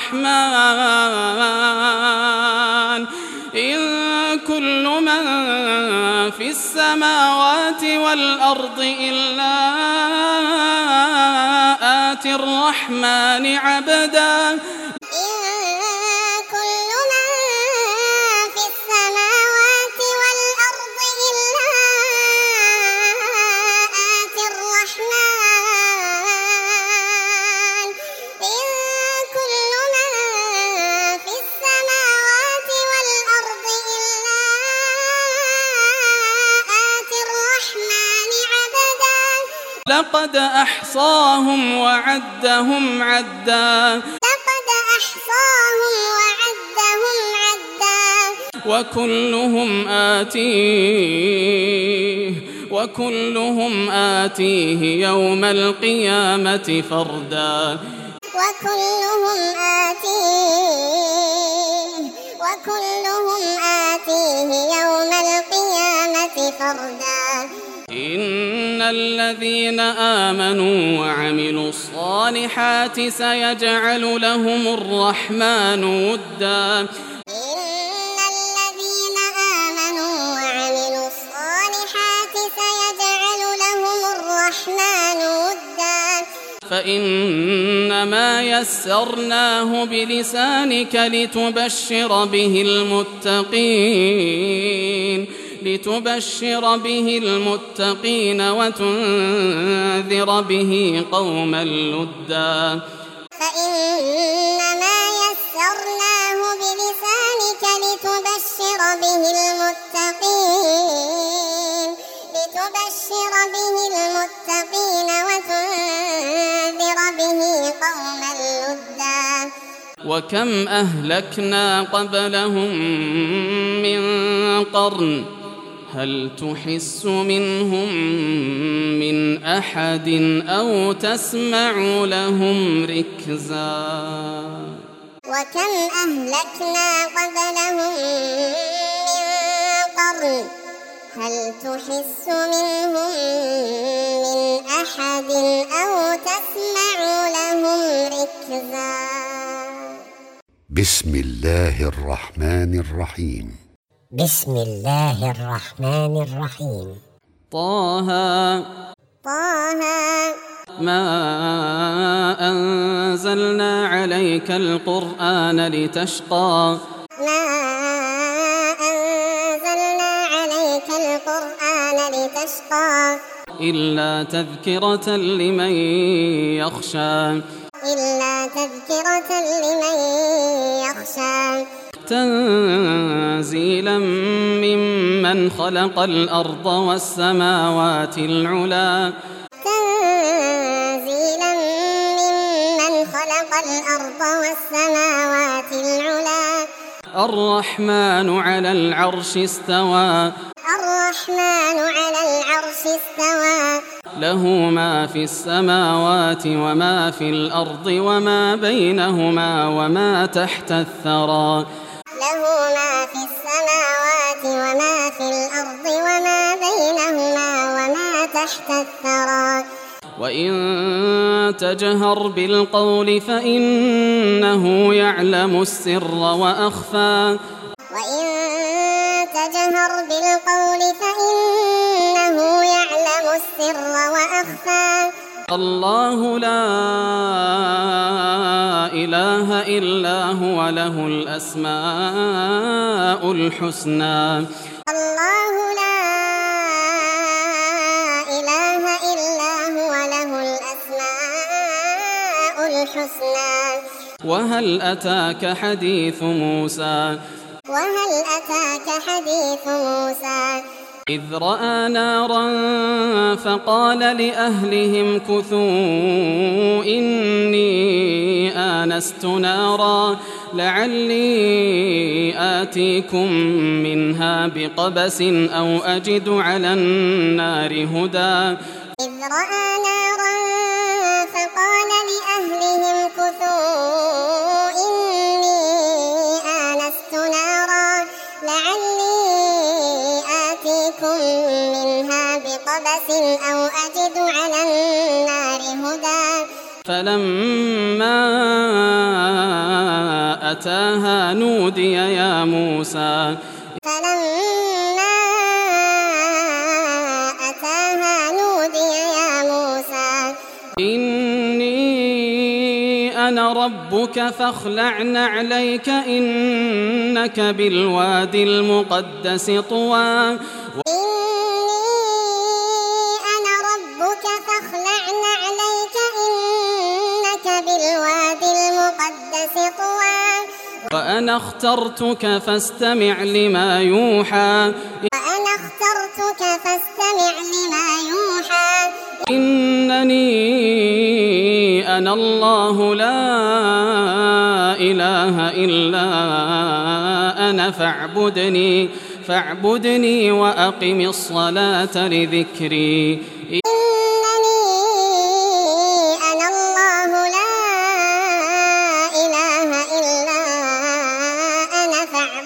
الرحمن إن كل من في السماوات والأرض إلا آتي الرحمن عبدا لقد أحصاهم وعدهم عدا وكلهم آتيه يوم القيامة فردا إن الذين آمنوا وعملوا الصالحات سيجعل لهم الرحمن ودا فإنما يسرناه بلسانك لتبشر به المتقين وتنذر به قوما لدا فإنما يسرناه بلسانك لتبشر به المتقين وتنذر به قوما لدا وكم أهلكنا قبلهم من قرن هل تحس منهم من أحد أو تسمع لهم ركزا وكم أهلكنا قبلهم من قرن هل تحس منهم من أحد أو تسمع لهم ركزا بسم الله الرحمن الرحيم بسم الله الرحمن الرحيم طه ما أنزلنا عليك القرآن لتشقى إلا تذكرة لمن يخشى تنزيلا ممن خلق الأرض والسماوات العلى الرحمن على العرش استوى له ما في السماوات وما في الأرض وما بينهما وما تحت الثرى وإن تجهر بالقول فإنه يعلم السر وأخفى وأسر وأخفى الله لا إله إلا هو له الأسماء الحسنى الله لا إله إلا هو له الأسماء الحسنى وهل أتاك حديث موسى وهل أتاك حديث موسى إذ رأى نارا فقال لأهلهم كثوا إني آنست نارا لعلي آتيكم منها بقبس أو أجد على النار هدى إذ رأى نارا فقال لأهلهم كثوا إني آنست نارا لعلي آتيكم منها بقبس أو أجد على النار هدى فلما أتاها نودي يا موسى فلما أتاها نودي يا موسى إني أنا ربك فاخلع نعليك إنك بالوادي المقدس طوى إني أنا ربك فاخلع نعليك إنك بالوادي المقدس طوى وأنا اخترتك فاستمع لما يوحى وأنا اخترتك فاستمع لما يوحى إنني أنا الله لا إله إلا أنا فاعبدني وأقم الصلاة لذكري إنني أنا الله لا إله إلا أنا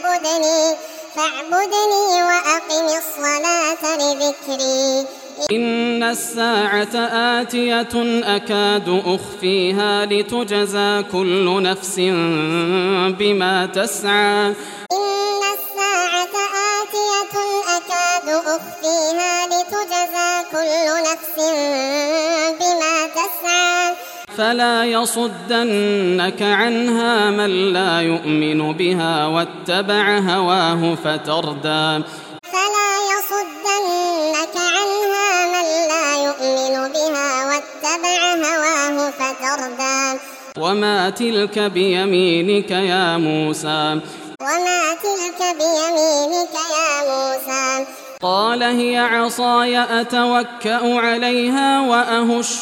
فاعبدني وأقم الصلاة لذكري إن الساعة آتية أكاد أخفيها لتجزى كل نفس بما تسعى إن الساعة آتية أكاد أخفيها لتجزى كل نفس بما تسعى فلا يصدنك عنها من لا يؤمن بها واتبع هواه فتردى فلا يصدنك عنها من لا يؤمن بها واتبع هواه فتردى وما تلك بيمينك يا موسى وما تلك بيمينك يا موسى قال هي عصاي أتوكأ عليها وأهش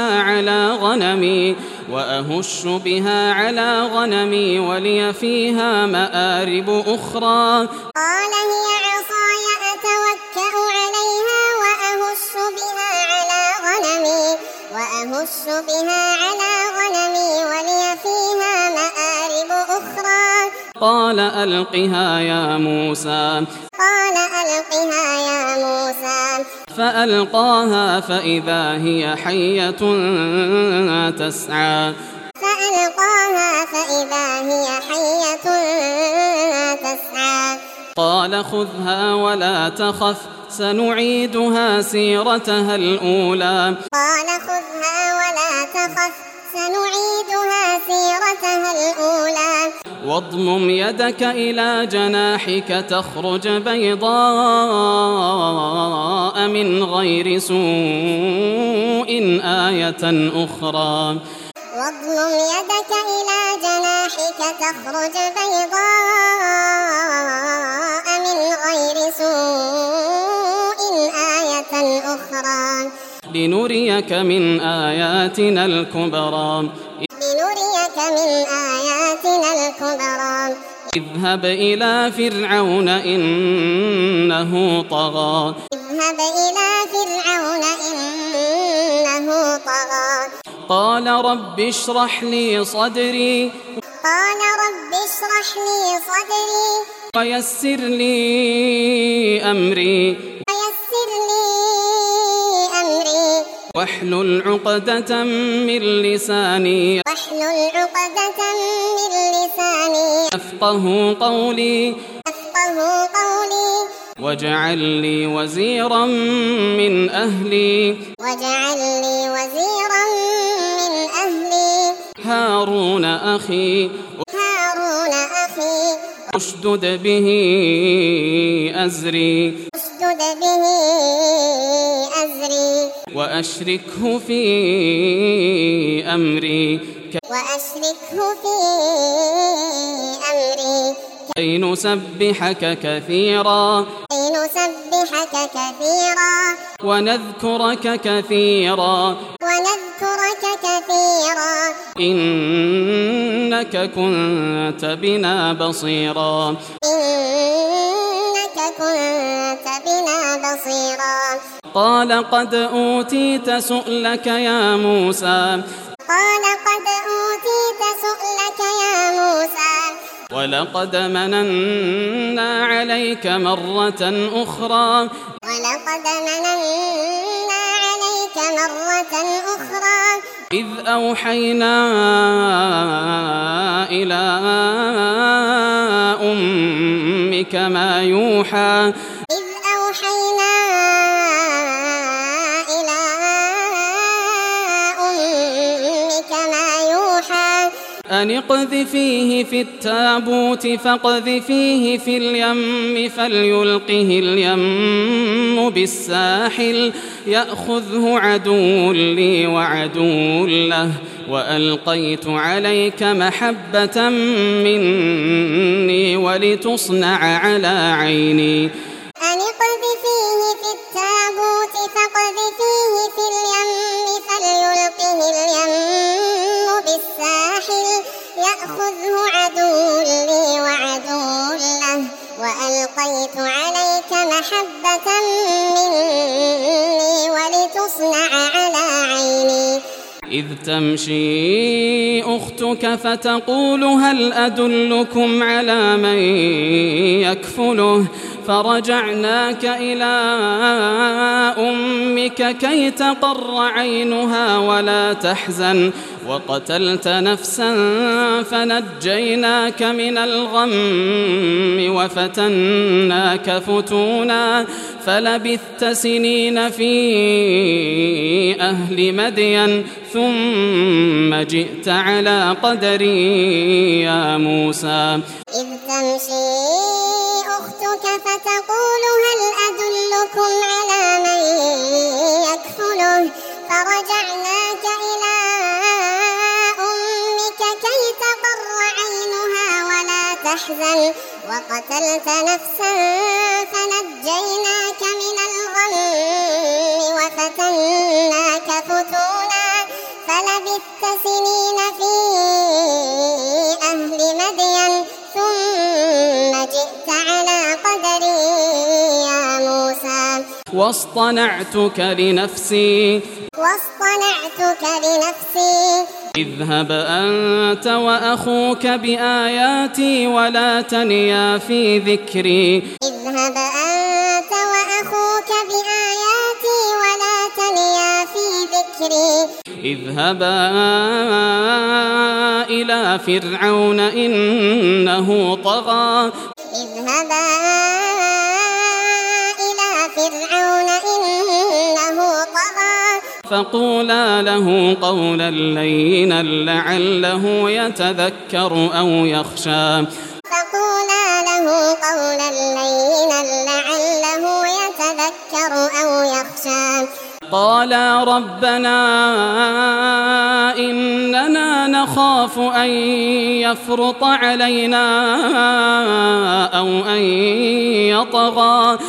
بها على غنمي ولي فيها مآرب أخرى قال هي عصاي أتوكأ عليها وأهش بها على غنمي ولي فيها مآرب أخرى قال ألقها يا موسى فألقاها فإذا هي حية تسعى قال خذها ولا تخف سنعيدها سيرتها الأولى واضمم يدك إلى جناحك تخرج بيضاء من غير سوء آية أخرى واضمم يدك إلى جناحك تخرج بيضاء من غير سوء آية أخرى لنريك من آياتنا الكبرى اذهب إلى فرعون إنه طغى قال رب اشرح لي صدري ويسر لي أمري واحلل عقدة من لساني يفقهوا قولي واجعل لي وزيرا من أهلي هارون أخي اشدد به أزري وأشركه في أمري كي نسبحك كثيرا ونذكرك كثيرا إنك كنت بنا بصيرا قال قد أوتيت سؤلك يا موسى ولقد مننا عليك مرة أخرى إذ أوحينا إلى أمك ما يوحى أن اقذفيه في التابوت فاقذفيه في اليم فليلقه اليم بالساحل يأخذه عدو لي عدو له وألقيت عليك محبة مني ولتصنع على عيني أن اقذفيه في التابوت فاقذفيه في اليم فليلقه اليم بالساحل يأخذه عدو لي وعدو له وألقيت عليك محبة مني ولتصنع على عيني إذ تمشي أختك فتقول هل أدلكم على من يكفله فرجعناك إلى أمك كي تقر عينها ولا تحزن وقتلت نفسا فنجيناك من الغم وفتناك فتونا فلبثت سنين في أهل مدين ثم جئت على قدري يا موسى إذ تمشي أختك فتقول هل أدلكم على من يكفله فرجعناك إلى أمك كي تقر عينها ولا تحزن وقتلت نفسا فنجيناك من الغم وفتناك فتونا فلبثت سنين في أهل مدين ثم جئت على قدري يا موسى واصطنعتك لنفسي اذهب أنت وأخوك بآياتي ولا تنيا في ذكري اذهبا إلى فرعون إنه طغى فقولا له قولا لينا لعله يتذكر أو يخشى قالا ربنا إننا نخاف أن يفرط علينا أو أن يطغى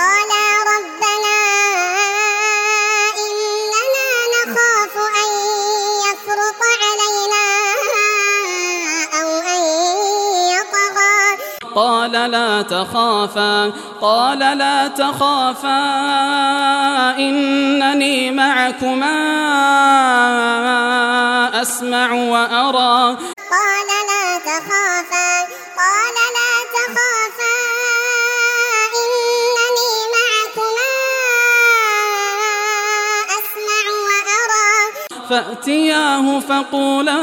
قال لا تخافا إنني معكما أسمع وأرى فأتياه فقولا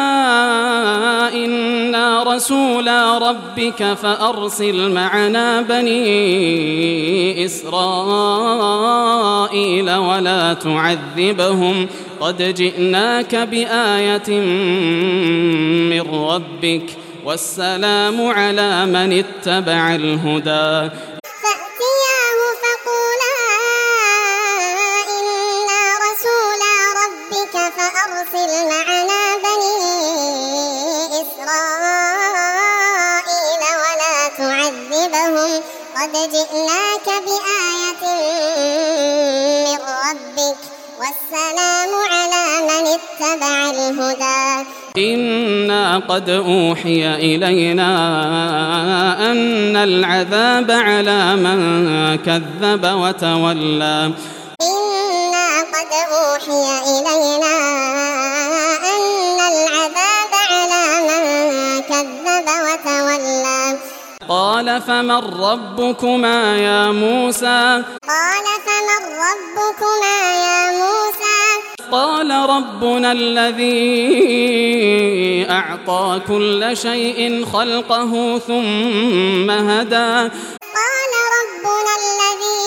إنا رسولا ربك فأرسل معنا بني إسرائيل ولا تعذبهم قد جئناك بآية من ربك والسلام على من اتبع الهدى. فأتياه فقولا إنا رسولا ربك فأرسل معنا بني إسرائيل ولا تعذبهم قد جئناك بآية من ربك والسلام على من اتبع الهدى. إنا قد أوحي إلينا أن العذاب على من كذب وتولى. إنا قد أوحي إلينا أن العذاب على من كذب وتولى. قال فمن ربكما يا موسى؟ قال فمن ربكما يا موسى؟ قال ربنا الذي أعطى كل شيء خلقه ثم هدى. قال ربنا الذي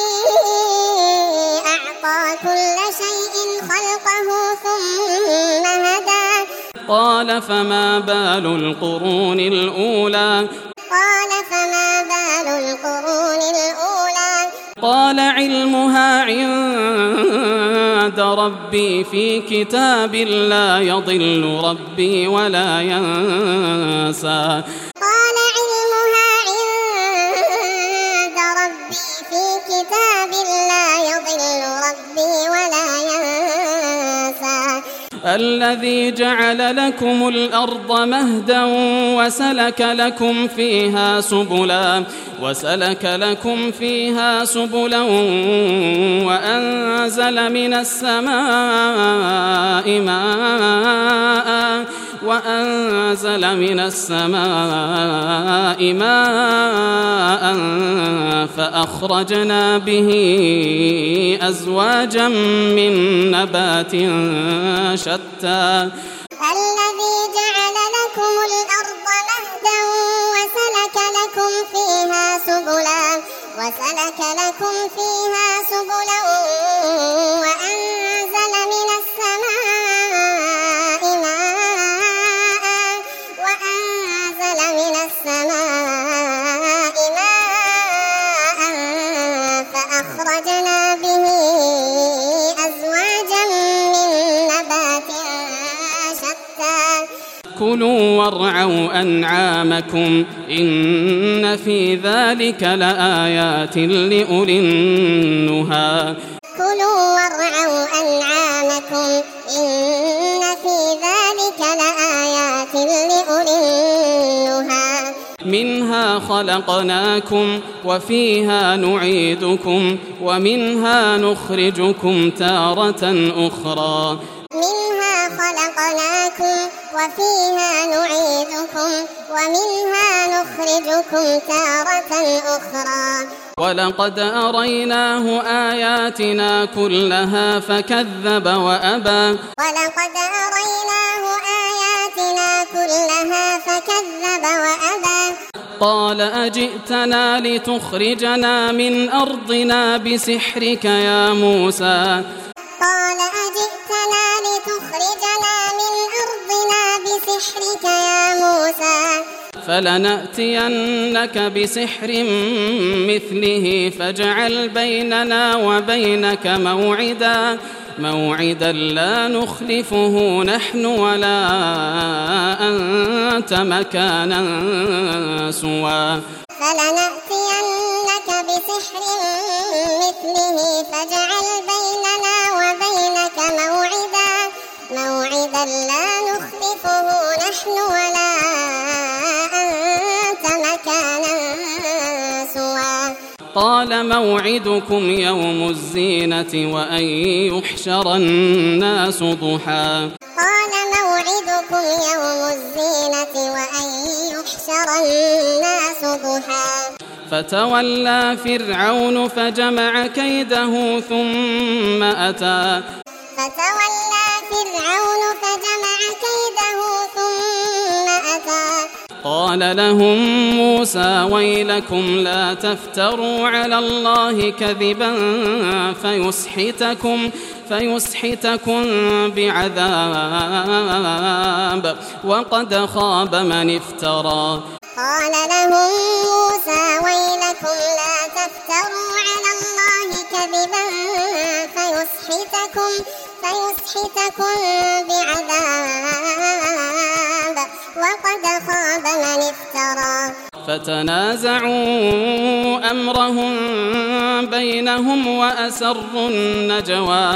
أعطى كل شيء خلقه ثم هدى. قال فما بال القرون الأولى؟ قال فما بال القرون الأولى؟ قال علمها عند ربي في كتاب لا يضل ربي ولا ينسى. قال علمها عند ربي في كتاب لا يضل ربي ولا ينسى. الذي جعل لكم الأرض مهدا وسلك لكم فيها سبلا وأنزل من السماء ماء فأخرجنا به أزواجا من نبات شتى. الذي جعل لكم الأرض مهدا وسلك لكم فيها سبلا وأنزل من السماء ماء فأخرجنا به أزواجا من نبات شتى. كلوا وارعوا أنعامكم إن في ذلك لآيات لأولي النهى. كلوا وارعوا أنعامكم إن في ذلك لآيات لأولي النهى. منها خلقناكم وفيها نعيدكم ومنها نخرجكم تارة أخرى. منها خلقناكم وفيها نعيدكم ومنها نخرجكم تارة أخرى. ولقد أريناه آياتنا كلها فكذب وأبى. قال أجئتنا لتخرجنا من أرضنا بسحرك يا موسى. فلنأتينك بسحر مثله فاجعل بيننا وبينك موعدا لا نخلفه نحن ولا أنت مكانا سوى. فلنأتينك بسحر مثله فاجعل بيننا وبينك موعدا لا نخلفه نحن ولا أنت مكانا سوى. قال موعدكم يوم الزينة وأن يحشر الناس ضحى. فتولى فرعون فجمع كيده ثم أتى. فجمع قال لهم موسى ويلكم لا تفتروا على الله كذبا فيسحتكم بعذاب وقد خاب من افترى. قال لهم موسى ويلكم لا تفتروا على الله كذبا فيسحتكم بعذاب وقد خاب من افترى. فتنازعوا أمرهم بينهم وأسروا النجوى.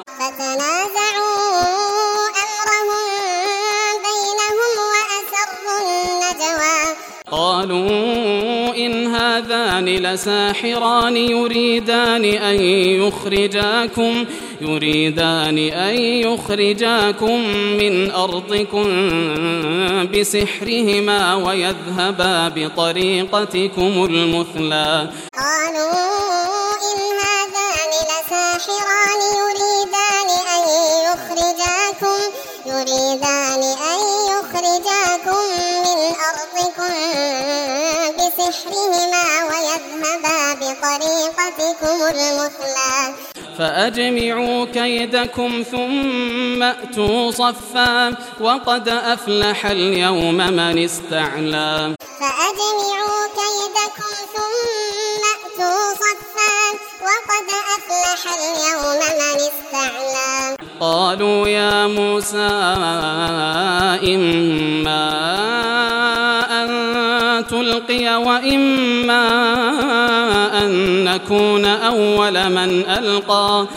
قالوا إن هذان لساحران يريدان أن يخرجاكم من أرضكم بسحرهما ويذهبا بطريقتكم المثلى. يريدان أن يخرجاكم من أرضكم بسحرهما ويذهبا بطريقتكم المثلى. فأجمعوا كيدكم ثم أتوا صفا وقد أفلح اليوم من استعلى. قالوا يا موسى إما أن تلقي وإما أن نكون أول من ألقى.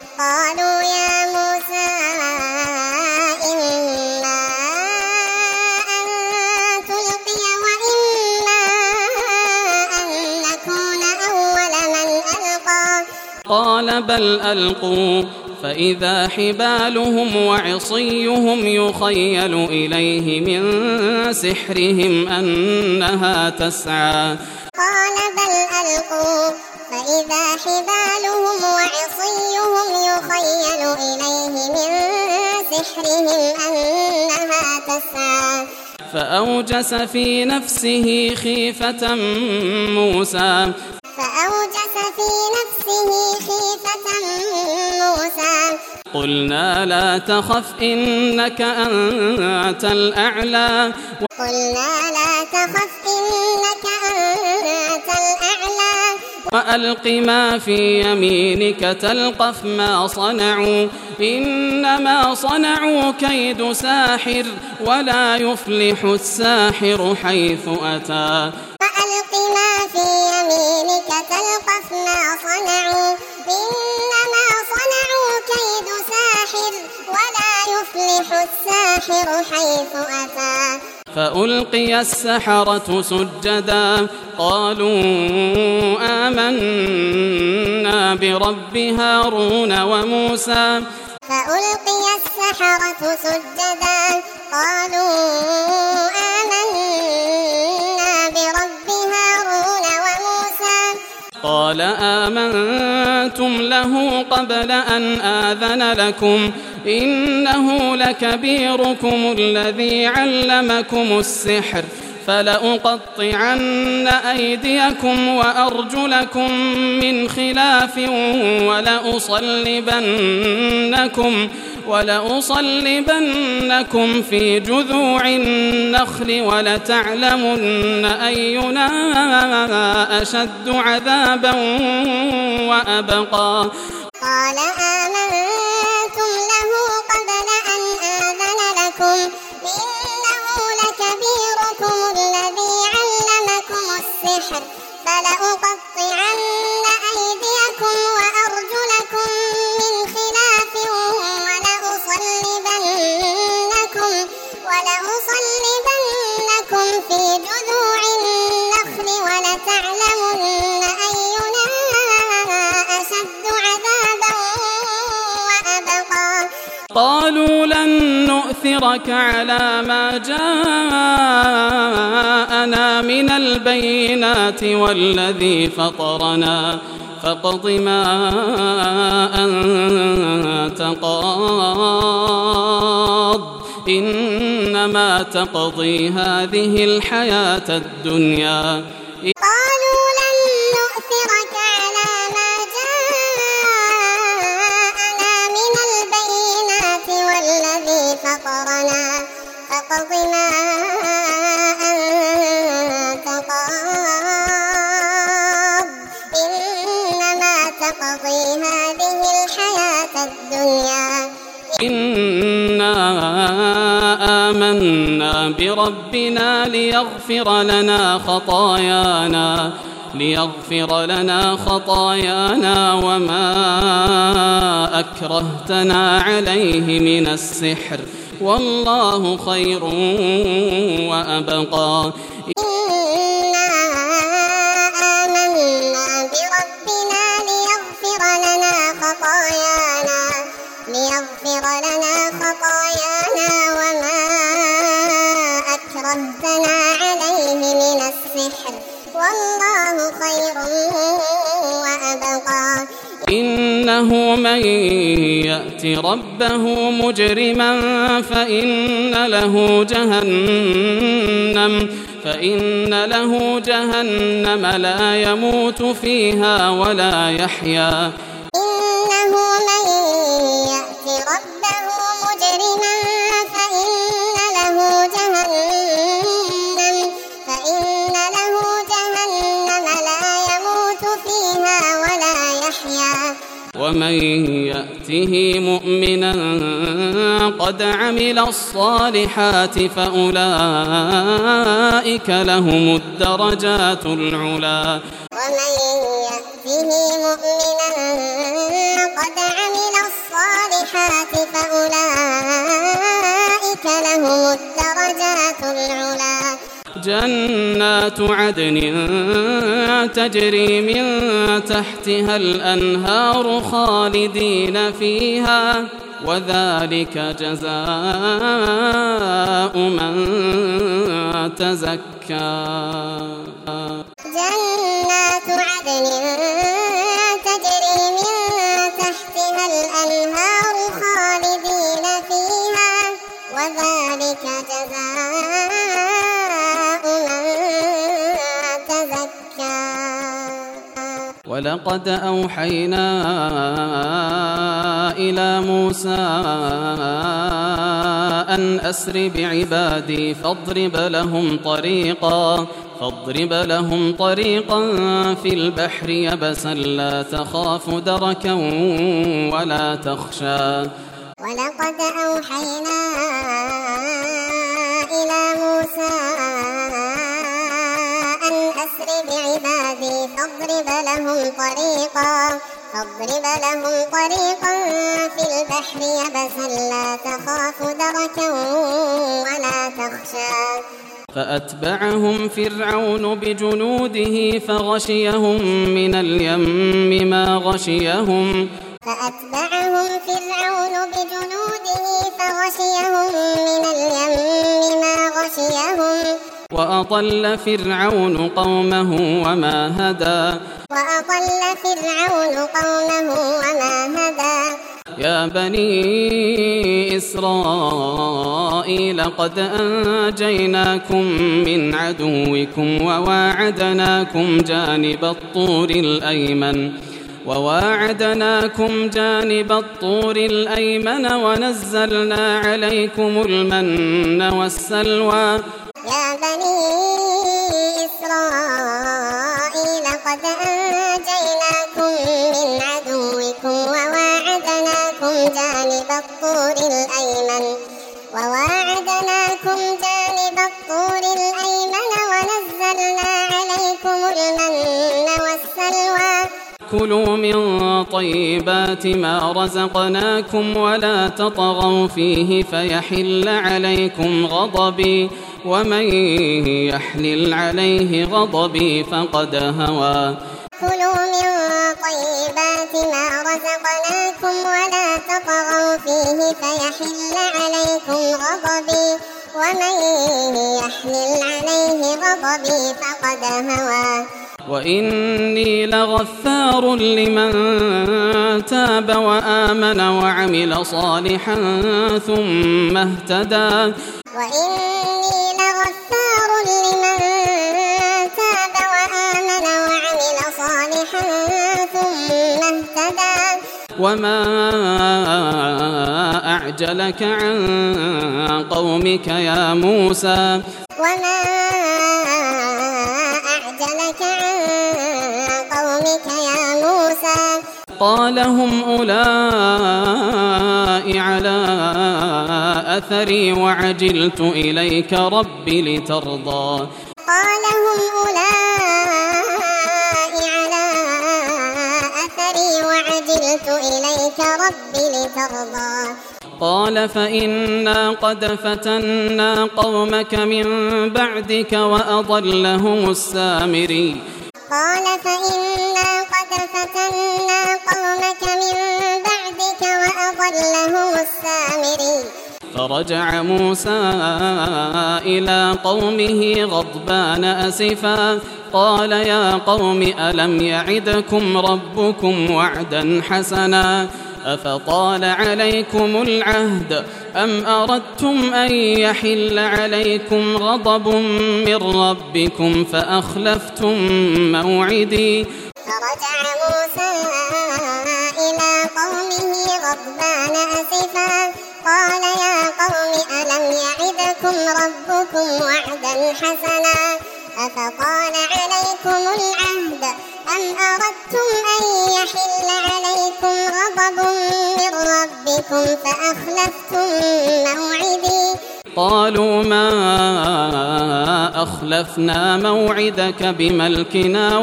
قال بل ألقوا فإذا حبالهم وعصيهم يخيل إليه من سحرهم أنها تسعى. فأوجس في نفسه خيفة موسى. قلنا لا تخف إنك أنت الأعلى. وألق ما في يمينك تلقف ما صنعوا إنما صنعوا كيد ساحر ولا يفلح الساحر حيث أتى. فألقي السحرة سجدا قالوا آمنا برب هارون وموسى. قال آمنتم له قبل أن آذن لكم إنه لكبيركم الذي علمكم السحر فلأقطعن أيديكم وأرجلكم من خلاف ولأصلبنكم في جذوع النخل ولتعلمن أينا أشد عذابا وأبقى. قال آمنتم له قبل أن آذن لكم إنه لكبيركم الذي علمكم السحر فلأقطعن أيديكم وأرجلكم من خلاف ولأصلبنكم في جذوع النخل ولتعلمن أينا أشد عذابا وأبقى. قالوا لن نؤثرك على ما جاءنا من البينات والذي فطرنا فاقض ما أنت قاض إنما إنما تقضي هذه الحياة الدنيا. قالوا لن نؤثرك على ما جاءنا من البينات والذي فطرنا فاقض ما أنت قاض إنما تقضي هذه الحياة الدنيا. إنا آمنا بربنا ليغفر لنا خطايانا وما أكرهتنا عليه من السحر والله خير وأبقى. إنا آمنا بربنا ليغفر لنا خطايانا وما أكرهتنا عليه من السحر والله خير وأبقى. إنه من يأت ربه مجرما فإن له جهنم لا يموت فيها ولا يحيا. إنه من يأت ربه مجرما فإن له جهنم لا يموت فيها ولا يحيا. ومن يأته مؤمنا قد عمل الصالحات فأولئك لهم الدرجات العلى. ومن يأته مؤمنا قد عمل الصالحات فأولئك لهم الدرجات العلى. جنات عدن تجري من تحتها الأنهار خالدين فيها وذلك جزاء من تزكى. جنات عدن تجري من تحتها الأنهار خالدين فيها وذلك جزاء من تزكى. ولقد أوحينا إلى موسى أن أسر بعبادي فاضرب لهم طريقا في البحر يبسا لا تخاف دركا ولا تخشى. ولقد أوحينا إلى موسى أن أسر بعبادي فاضرب لهم طريقا في البحر يبسا لا تخاف دركا ولا تخشى. فأتبعهم فرعون بجنوده فغشيهم من اليم ما غشيهم. وأضل فرعون قومه وما هدى. يا بني إسرائيل قد أنجيناكم من عدوكم وواعدناكم جانب الطور الأيمن ونزلنا عليكم المن والسلوى. يا بني إسرائيل قد أنجيناكم من عدوكم وواعدناكم جانب الطور الأيمن ونزلنا عليكم المن والسلوى. كلوا من طيبات ما رزقناكم ولا تطغوا فيه فيحل عليكم غضبي ومن يحلل عليه غضبي فقد هوى. كلوا من طيبات ما رزقناكم ولا تطغوا فيه فيحل عليكم غضبي ومن يحلل عليه غضبي فقد هوى. وإني لغفار لمن تاب وآمن وعمل صالحا ثم اهتدى. وإني لغفار لمن تاب وآمن وعمل صالحا ثم اهتدى وما أعجلك عن قومك يا موسى وما أعجلك عن قومك يا موسى قال هم أولئك على أثري وعجلت إليك رب لترضى قال هم أولئك على أثري وعجلت إليك رب لترضى قال فإنا قد فتنا قومك من بعدك وأضلهم السامري قال فإنا قد فتنا قومك من بعدك وأضلهم السامري فرجع موسى إلى قومه غضبان أسفا قال يا قوم ألم يعدكم ربكم وعدا حسنا أفطال عليكم العهد أم أردتم أن يحل عليكم غضب من ربكم فأخلفتم موعدي فرجع موسى إلى قومه غضبان أسفا قال يا قوم ألم يعدكم ربكم وعدا حسنا أفطال عليكم العهد أم أردتم أن يحل عليكم غضب من ربكم فأخلفتم موعدي قالوا ما أخلفنا موعدك بملكنا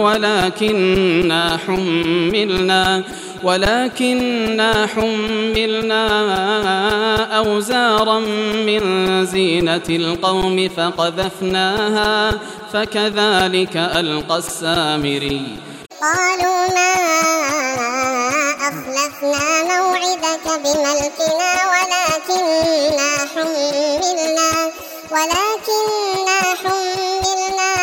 ولكننا حملنا أوزارا من زينة القوم فقذفناها فكذلك ألقى السامري قالوا ما أخلفنا موعدك بملكنا ولكننا حملنا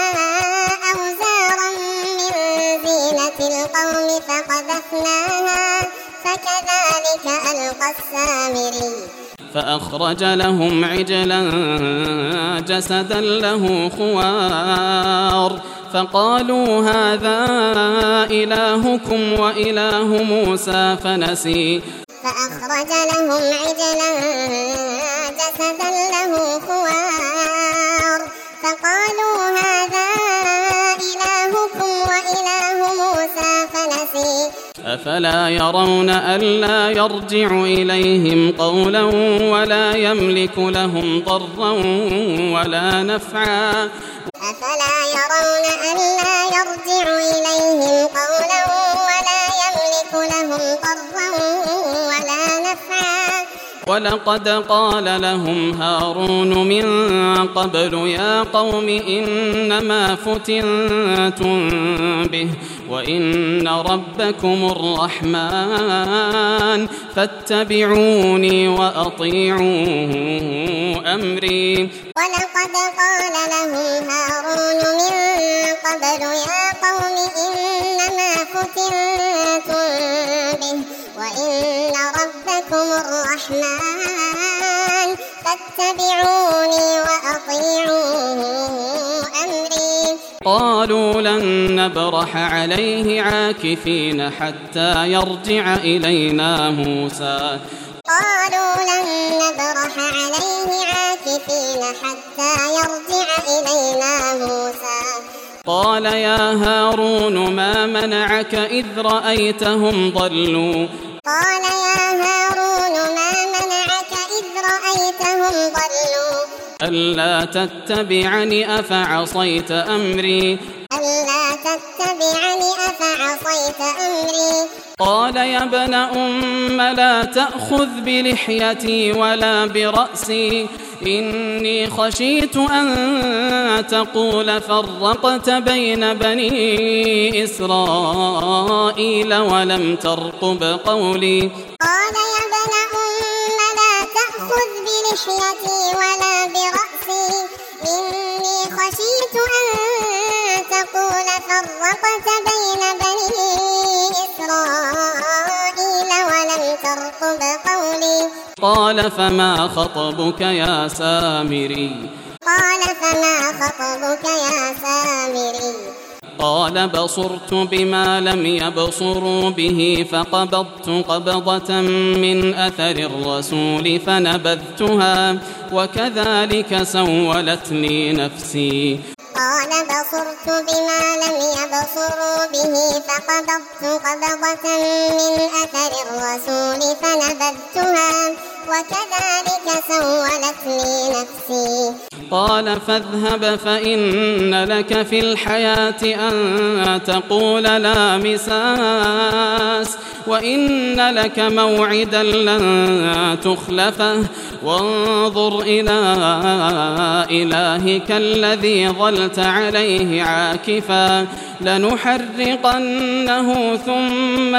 أوزارا من زينة القوم فقذفناها فكذلك ألقى السامري فأخرج لهم عجلا جسدا له خوار فقالوا هذا إلهكم وإله موسى فنسي فأخرج لهم عجلا جسدا له خوار فقالوا هذا إلهكم وإله موسى فنسي أفلا يرون ألا يرجع إليهم قولا ولا يملك لهم ضرا ولا نفعا أفلا يرون ألا يرجع إليهم قولا ولا يملك لهم ضرا ولا نفعا ولقد قال لهم هارون من قبل يا قوم إنما فتنتم به وإن ربكم الرحمن فاتبعوني وأطيعوا أمري ولقد قال لهم هارون من قبل يا قوم إنما فتنتم به وإن ربكم الرحمن فاتبعوني وأطيعوا أمري قالوا لن نبرح عليه عاكفين حتى يرجع إلينا موسى قالوا لن نبرح عليه عاكفين حتى يرجع إلينا موسى قال يا هارون ما منعك إذ رأيتهم ضلوا قال يا هارون ما منعك إذ رأيتهم ضلوا ألا تتبعني أفعصيت أمري قال يا ابن أم لا تأخذ بلحيتي ولا برأسي إني خشيت أن تقول فرقت بين بني إسرائيل ولم ترقب قولي قال يا ابن أم لا تأخذ بلحيتي ولا برأسي إني خشيت أن تقول فرقت بين بني إسرائيل ولم ترقب ترقب قولي. قال فما خطبك يا سامري؟ قال فما خطبك يا سامري؟ قال بصرت بما لم يبصروا به فقبضت قبضة من أثر الرسول فنبذتها وكذلك سولت لي نفسي. قال بصرت بما لم يبصروا به فقبضت قبضة من أثر الرسول فنبذتها وكذلك سولت لي نفسي. قال فاذهب فإن لك في الحياة أن تقول لا مساس وإن لك موعدا لن تخلفه وانظر إلى إلهك الذي ظلت عليه عاكفا لنحرقنه ثم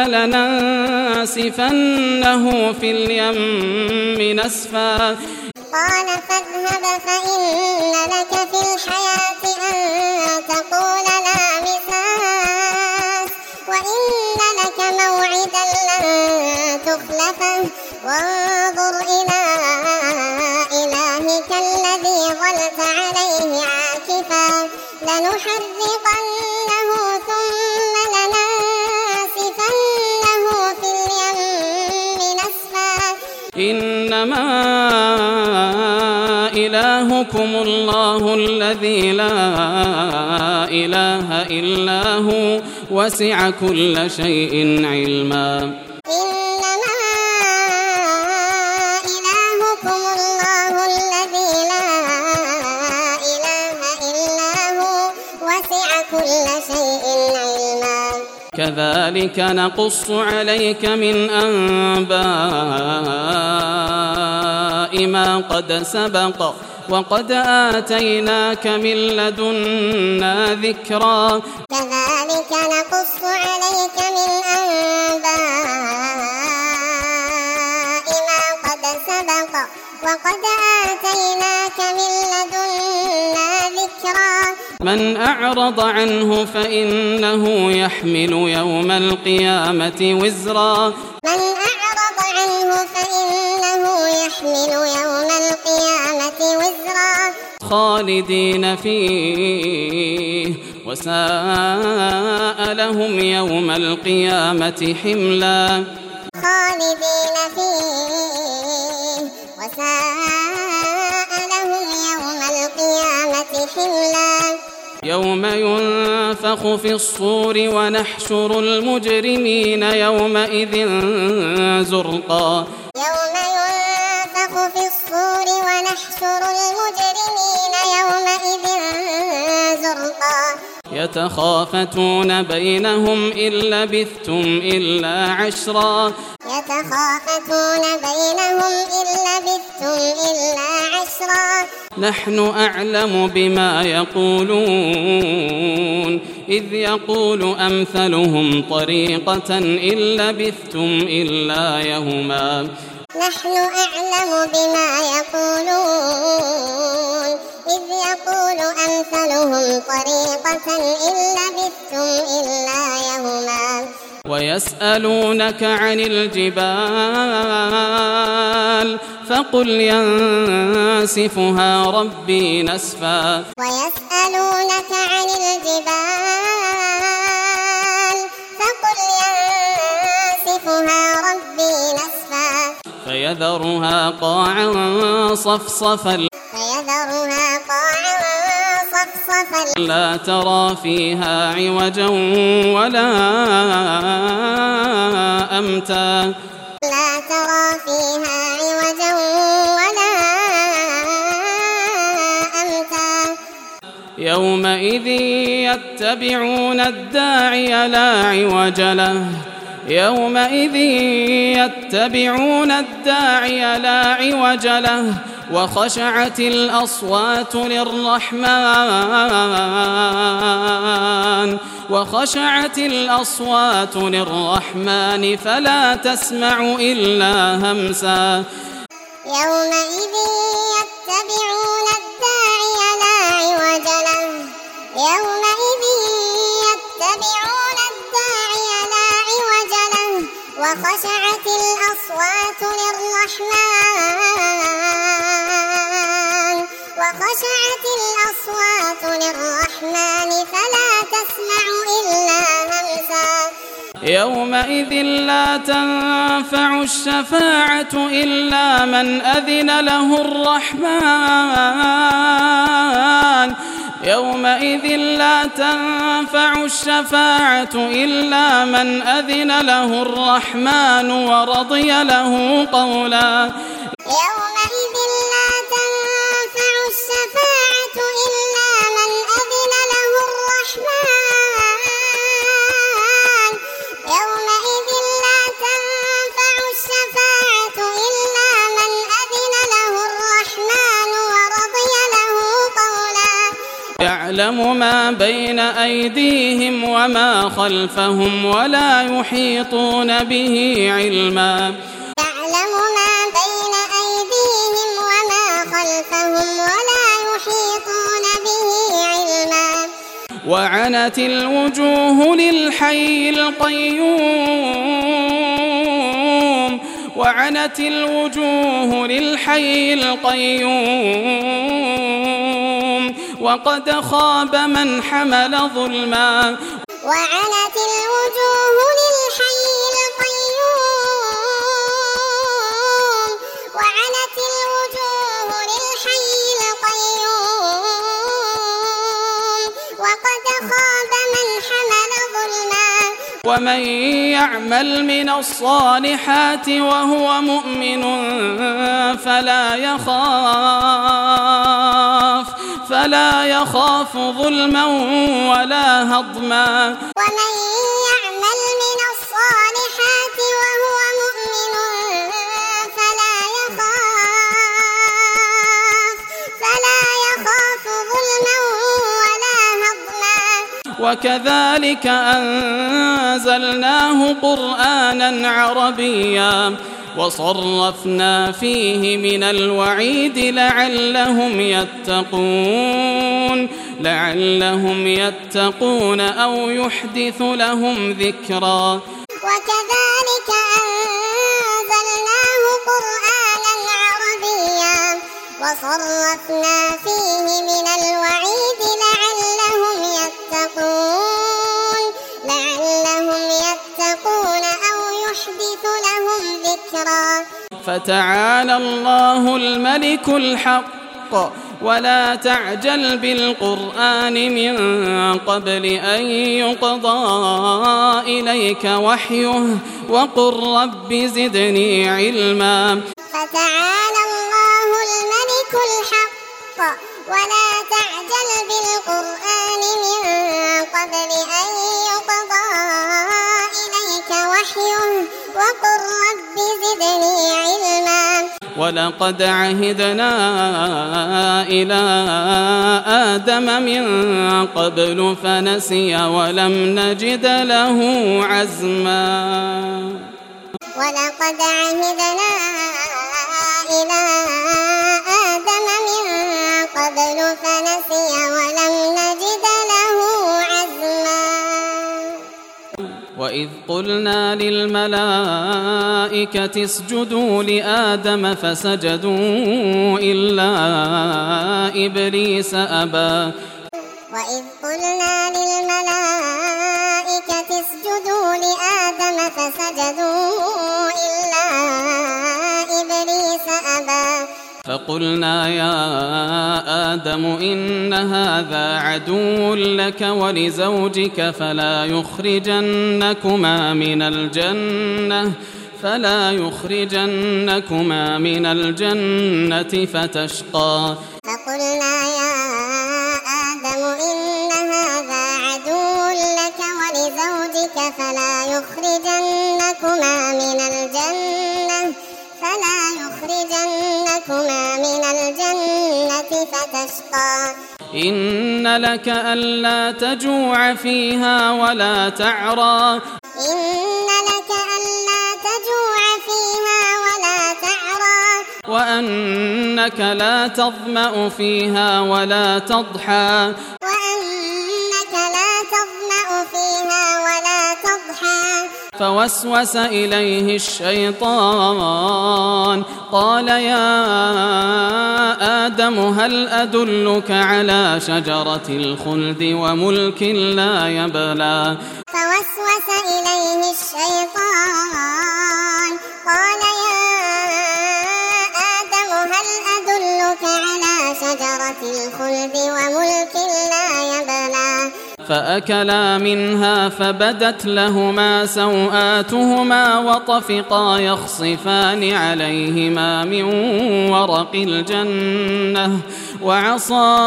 لننسفنه في اليم نسفا. قال فاذهب فإن لك في الحياة أن تقول لا مساس وإن لك موعدا لن تخلفه وانظر إلى إلهك الذي ظلت عليه عاكفا لنحرقنه ثم لننسفنه في اليم نسفا. إنما إلهكم الله الذي لا إله إلا هو وسع كل شيء علما. إنما إلهكم الله الذي لا إله إلا هو وسع كل شيء علما. كذلك نقص عليك من أنباء ما قد سبق وقد آتيناك من لدنا ذكرا. كذلك نقص عليك من أنباء ما قد سبق وقد آتيناك من لدنا ذكرا. من أعرض عنه فإنه يحمل يوم القيامة وزرا. من أعرض عنه فإنه يحمل يوم القيامة وزرا. خالدين فيه وساء لهم يوم القيامة حملا. خالدين فيه وساء لهم يوم القيامة حملا. يوم ينفخ في الصور ونحشر المجرمين يومئذ زرقا. يوم ينفخ في الصور ونحشر المجرمين يومئذ زرقا. يتخافتون بينهم إن لبثتم إلا عشرا. يتخافتون بينهم إن لبثتم إلا عشرا. نحن أعلم بما يقولون إذ يقول أمثلهم طريقة إن لبثتم إلا يوما. نحن أعلم بما يقولون إذ يقول أمثلهم طريقة إن لبثتم إلا يوما. ويسألونك عن الجبال فقل ينسفها ربي نسفا. ويسألونك عن الجبال فقل ينسفها ربي نسفا. فيذرها قاعا صفصفا لا ترى فيها عوجا ولا أمتا. لا ترى فيها عوجا ولا أمتا. يومئذ يتبعون الداعي لا عوج له. يومئذ يتبعون الداعي لا عوج له وخشعت الأصوات للرحمن فلا تسمع إلا همسا. يومئذ يتبعون الداعي لا عوج له. يومئذ يتبعون الداعي لا عوج له وخشعت الأصوات للرحمن فلا تسمع إلا همسا يومئذ لا تنفع الشفاعة إلا من أذن له الرحمن يومئذ لا تنفع الشفاعة إلا من أذن له الرحمن ورضي له قولا يومئذ لا تنفع الشفاعة إلا من أذن له الرحمن يومئذ لا تنفع الشفاعة إلا من أذن له الرحمن ورضي له قولا يعلم ما بين أيديهم وما خلفهم ولا يحيطون به علما يعلم ما بين أيديهم وما خلفهم ولا يحيطون به علما وعنت الوجوه للحي القيوم وقد خاب من حمل ظلما وعنت الوجوه للحي القيوم وقد خاب من حمل ظلما ومن يعمل من الصالحات وهو مؤمن فلا يخاف ظلما ولا هضما ومن يعمل من الصالحات وهو مؤمن فلا يخاف ظلما ولا هضما وكذلك أنزلناه قرآنا عربيا وصرفنا فيه من الوعيد لعلهم يتقون أو يحدث لهم ذكرا وكذلك أنزلناه قرآنا عربيا وصرفنا فيه من الوعيد لعلهم يتقون أو يحدث لهم ذكرا فتعالى الله الملك الحق ولا تعجل بالقرآن من قبل أن يقضى إليك وحيه وقل رب زدني علما فتعالى الله الملك الحق ولا تعجل بالقرآن من قبل أن يقضى إليك وحيه وقل رب زدني علما ولقد عهدنا إلى آدم من قبل فنسي ولم نجد له عزما ولقد عهدنا إلى آدم من قبل فنسي ولم نجد له عزما وإذ قلنا للملائكة اسجدوا لآدم فسجدوا إلا إبليس أبى وإذ قلنا للملائكة اسجدوا لآدم فسجدوا إلا إبليس أبى فقلنا يا آدم إن هذا عدو لك ولزوجك فلا يخرجنكما من الجنة فتشقى فقلنا يا آدم إن هذا عدو لك ولزوجك فلا يخرجنكما من الجنة فتشقى إن لك ألا تجوع فيها ولا تعرى وأنك لا تظمأ فيها ولا تضحى فوسوس إليه الشيطان قال يا آدم هل أدلك على شجرة الخلد وملك لا يبلى فوسوس إليه الشيطان قال يا آدم هل أدلك على شجرة الخلد وملك لا يبلى فأكلا منها فبدت لهما سوآتهما وطفقا يخصفان عليهما من ورق الجنة وعصى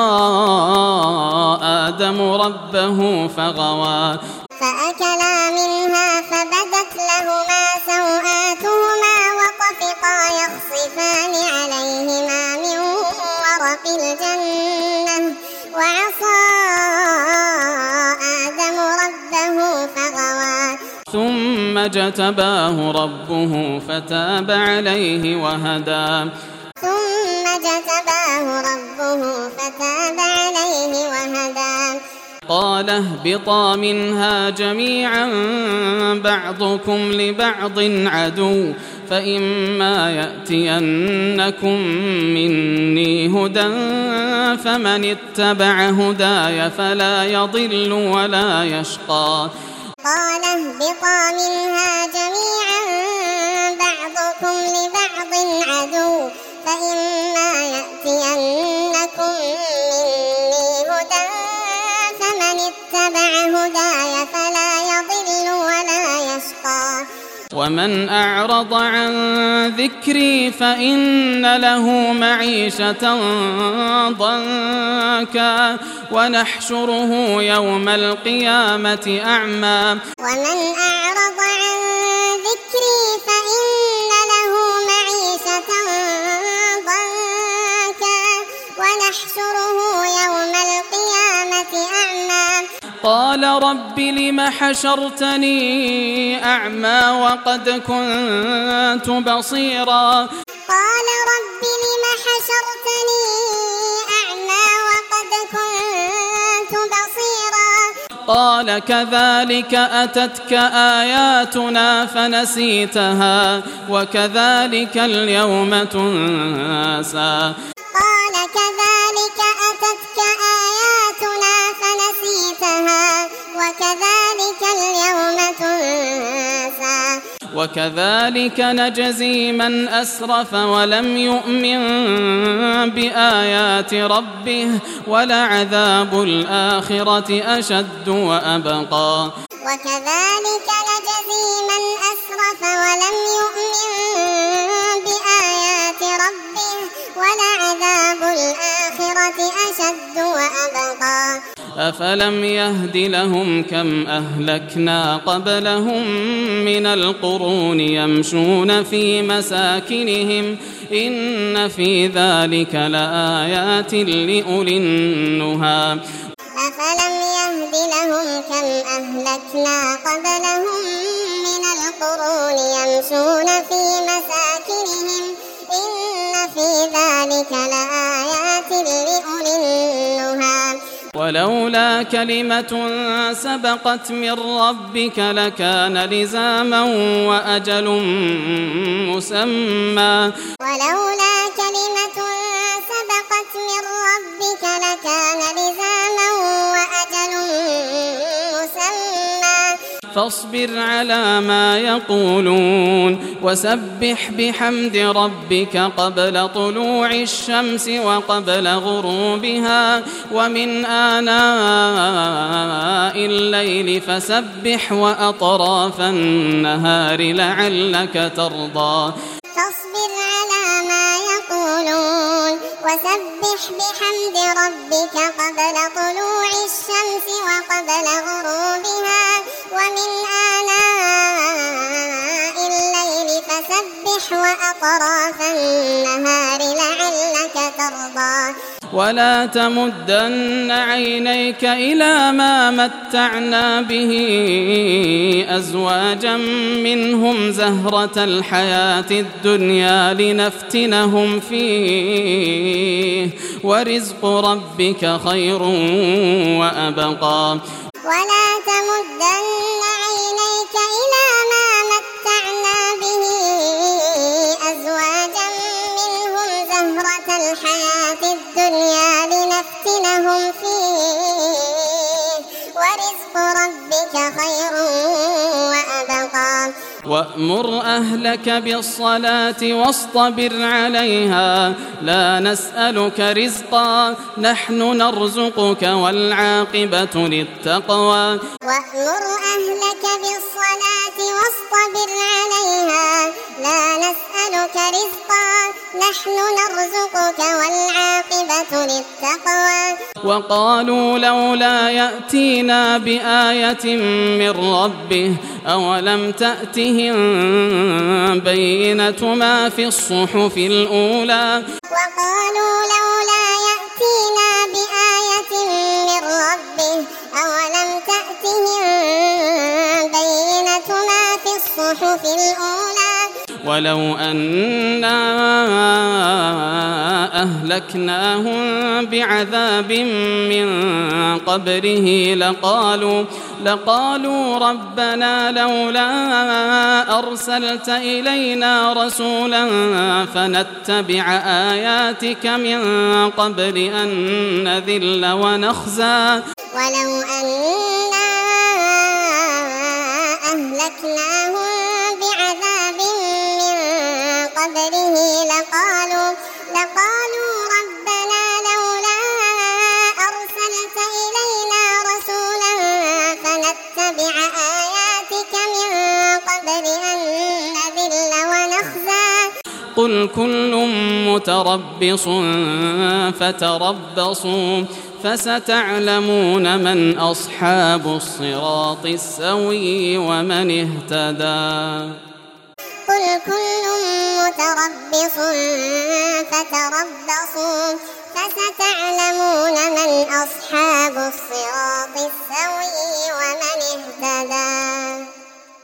آدم ربه فغوى فأكلا منها فبدت لهما سوآتهما وطفقا يخصفان عليهما من ورق الجنة وعصى آدم ربه فغوى ثم اجتباه ربه فتاب عليه وهدى قال اهبطا منها جميعا بعضكم لبعض عدو فإما يأتينكم مني هدى فمن اتبع هداي فلا يضل ولا يشقى قال اهبطا منها جميعا بعضكم لبعض عدو فإما يأتينكم مني هدى فمن اتبع هداي فلا يضل ولا يشقى ومن أعرض عن ذكري فإن له معيشة ضنكا ونحشره يوم القيامة أعمى ومن أعرض عن ذكري فإن له معيشة ضنكا ونحشره يوم القيامة أعمى قال رب لم حشرتني أعمى وقد كنت بصيرا قال رب لم حشرتني أعمى وقد كنت بصيرا قال كذلك أتتك آياتنا فنسيتها وكذلك اليوم تنسى قال كذلك أتتك آياتنا فنسيتها وكذلك اليوم تنسى وكذلك نجزي من أسرف ولم يؤمن بآيات ربه ولعذاب الآخرة أشد وأبقى وكذلك نجزي من أسرف ولم يؤمن بآيات ربه ولعذاب الآخرة أشد وأبقى أفلم يهد لهم كم أهلكنا قبلهم من القرون يمشون في مساكنهم إن في ذلك لآيات لأولي النهى أفلم يهد لهم كم أهلكنا قبلهم من القرون يمشون في مساكنهم إن في ذلك لآيات لأولي النهى ولولا كلمة سبقت من ربك لكان لزاما وأجل مسمى ولولا كلمة سبقت من ربك لكان لزاما وأجل مسمى فاصبر على ما يقولون وسبح بحمد ربك قبل طلوع الشمس وقبل غروبها ومن آناء الليل فسبح وأطراف النهار لعلك ترضى فاصبر على ما يقولون وسبح بحمد ربك قبل طلوع الشمس وقبل غروبها ومن آناء الليل فسبح وأطراف النهار لعلك ترضى ولا تمدن عينيك إلى ما متعنا به أزواجا منهم زهرة الحياة الدنيا لنفتنهم فيه ورزق ربك خير وأبقى ولا تمدن عينيك إلى ما الحياة الدنيا لنفتنهم فيه ورزق ربك خير وأبقى وأمر أهلك بالصلاة واصطبر عليها لا نسألك رزقا نحن نرزقك والعاقبة للتقوى وأمر أهلك بالصلاة واصطبر عليها لا نسألك رزقا نحن نرزقك والعاقبة للتقوى وقالوا لولا يأتينا بآية من ربه أولم تأتهم بينة ما في الصحف الأولى وقالوا لولا يأتينا بآية من ربه أولم تأتهم بينة ما في الصحف الأولى ولو أنا أهلكناهم بعذاب من قبله لقالوا ربنا لولا أرسلت إلينا رسولا فنتبع آياتك من قبل أن نذل ونخزى ولو أنا أهلكناهم بعذاب من قبله لقالوا ربنا لولا أرسلت إلينا رسولا فنتبع آياتك من قبل أن نذل ونخزى قل كل متربص فتربصوا فستعلمون من أصحاب الصراط السوي ومن اهتدى قل كل متربص فتربصوا فستعلمون من أصحاب الصراط السوي ومن اهتدى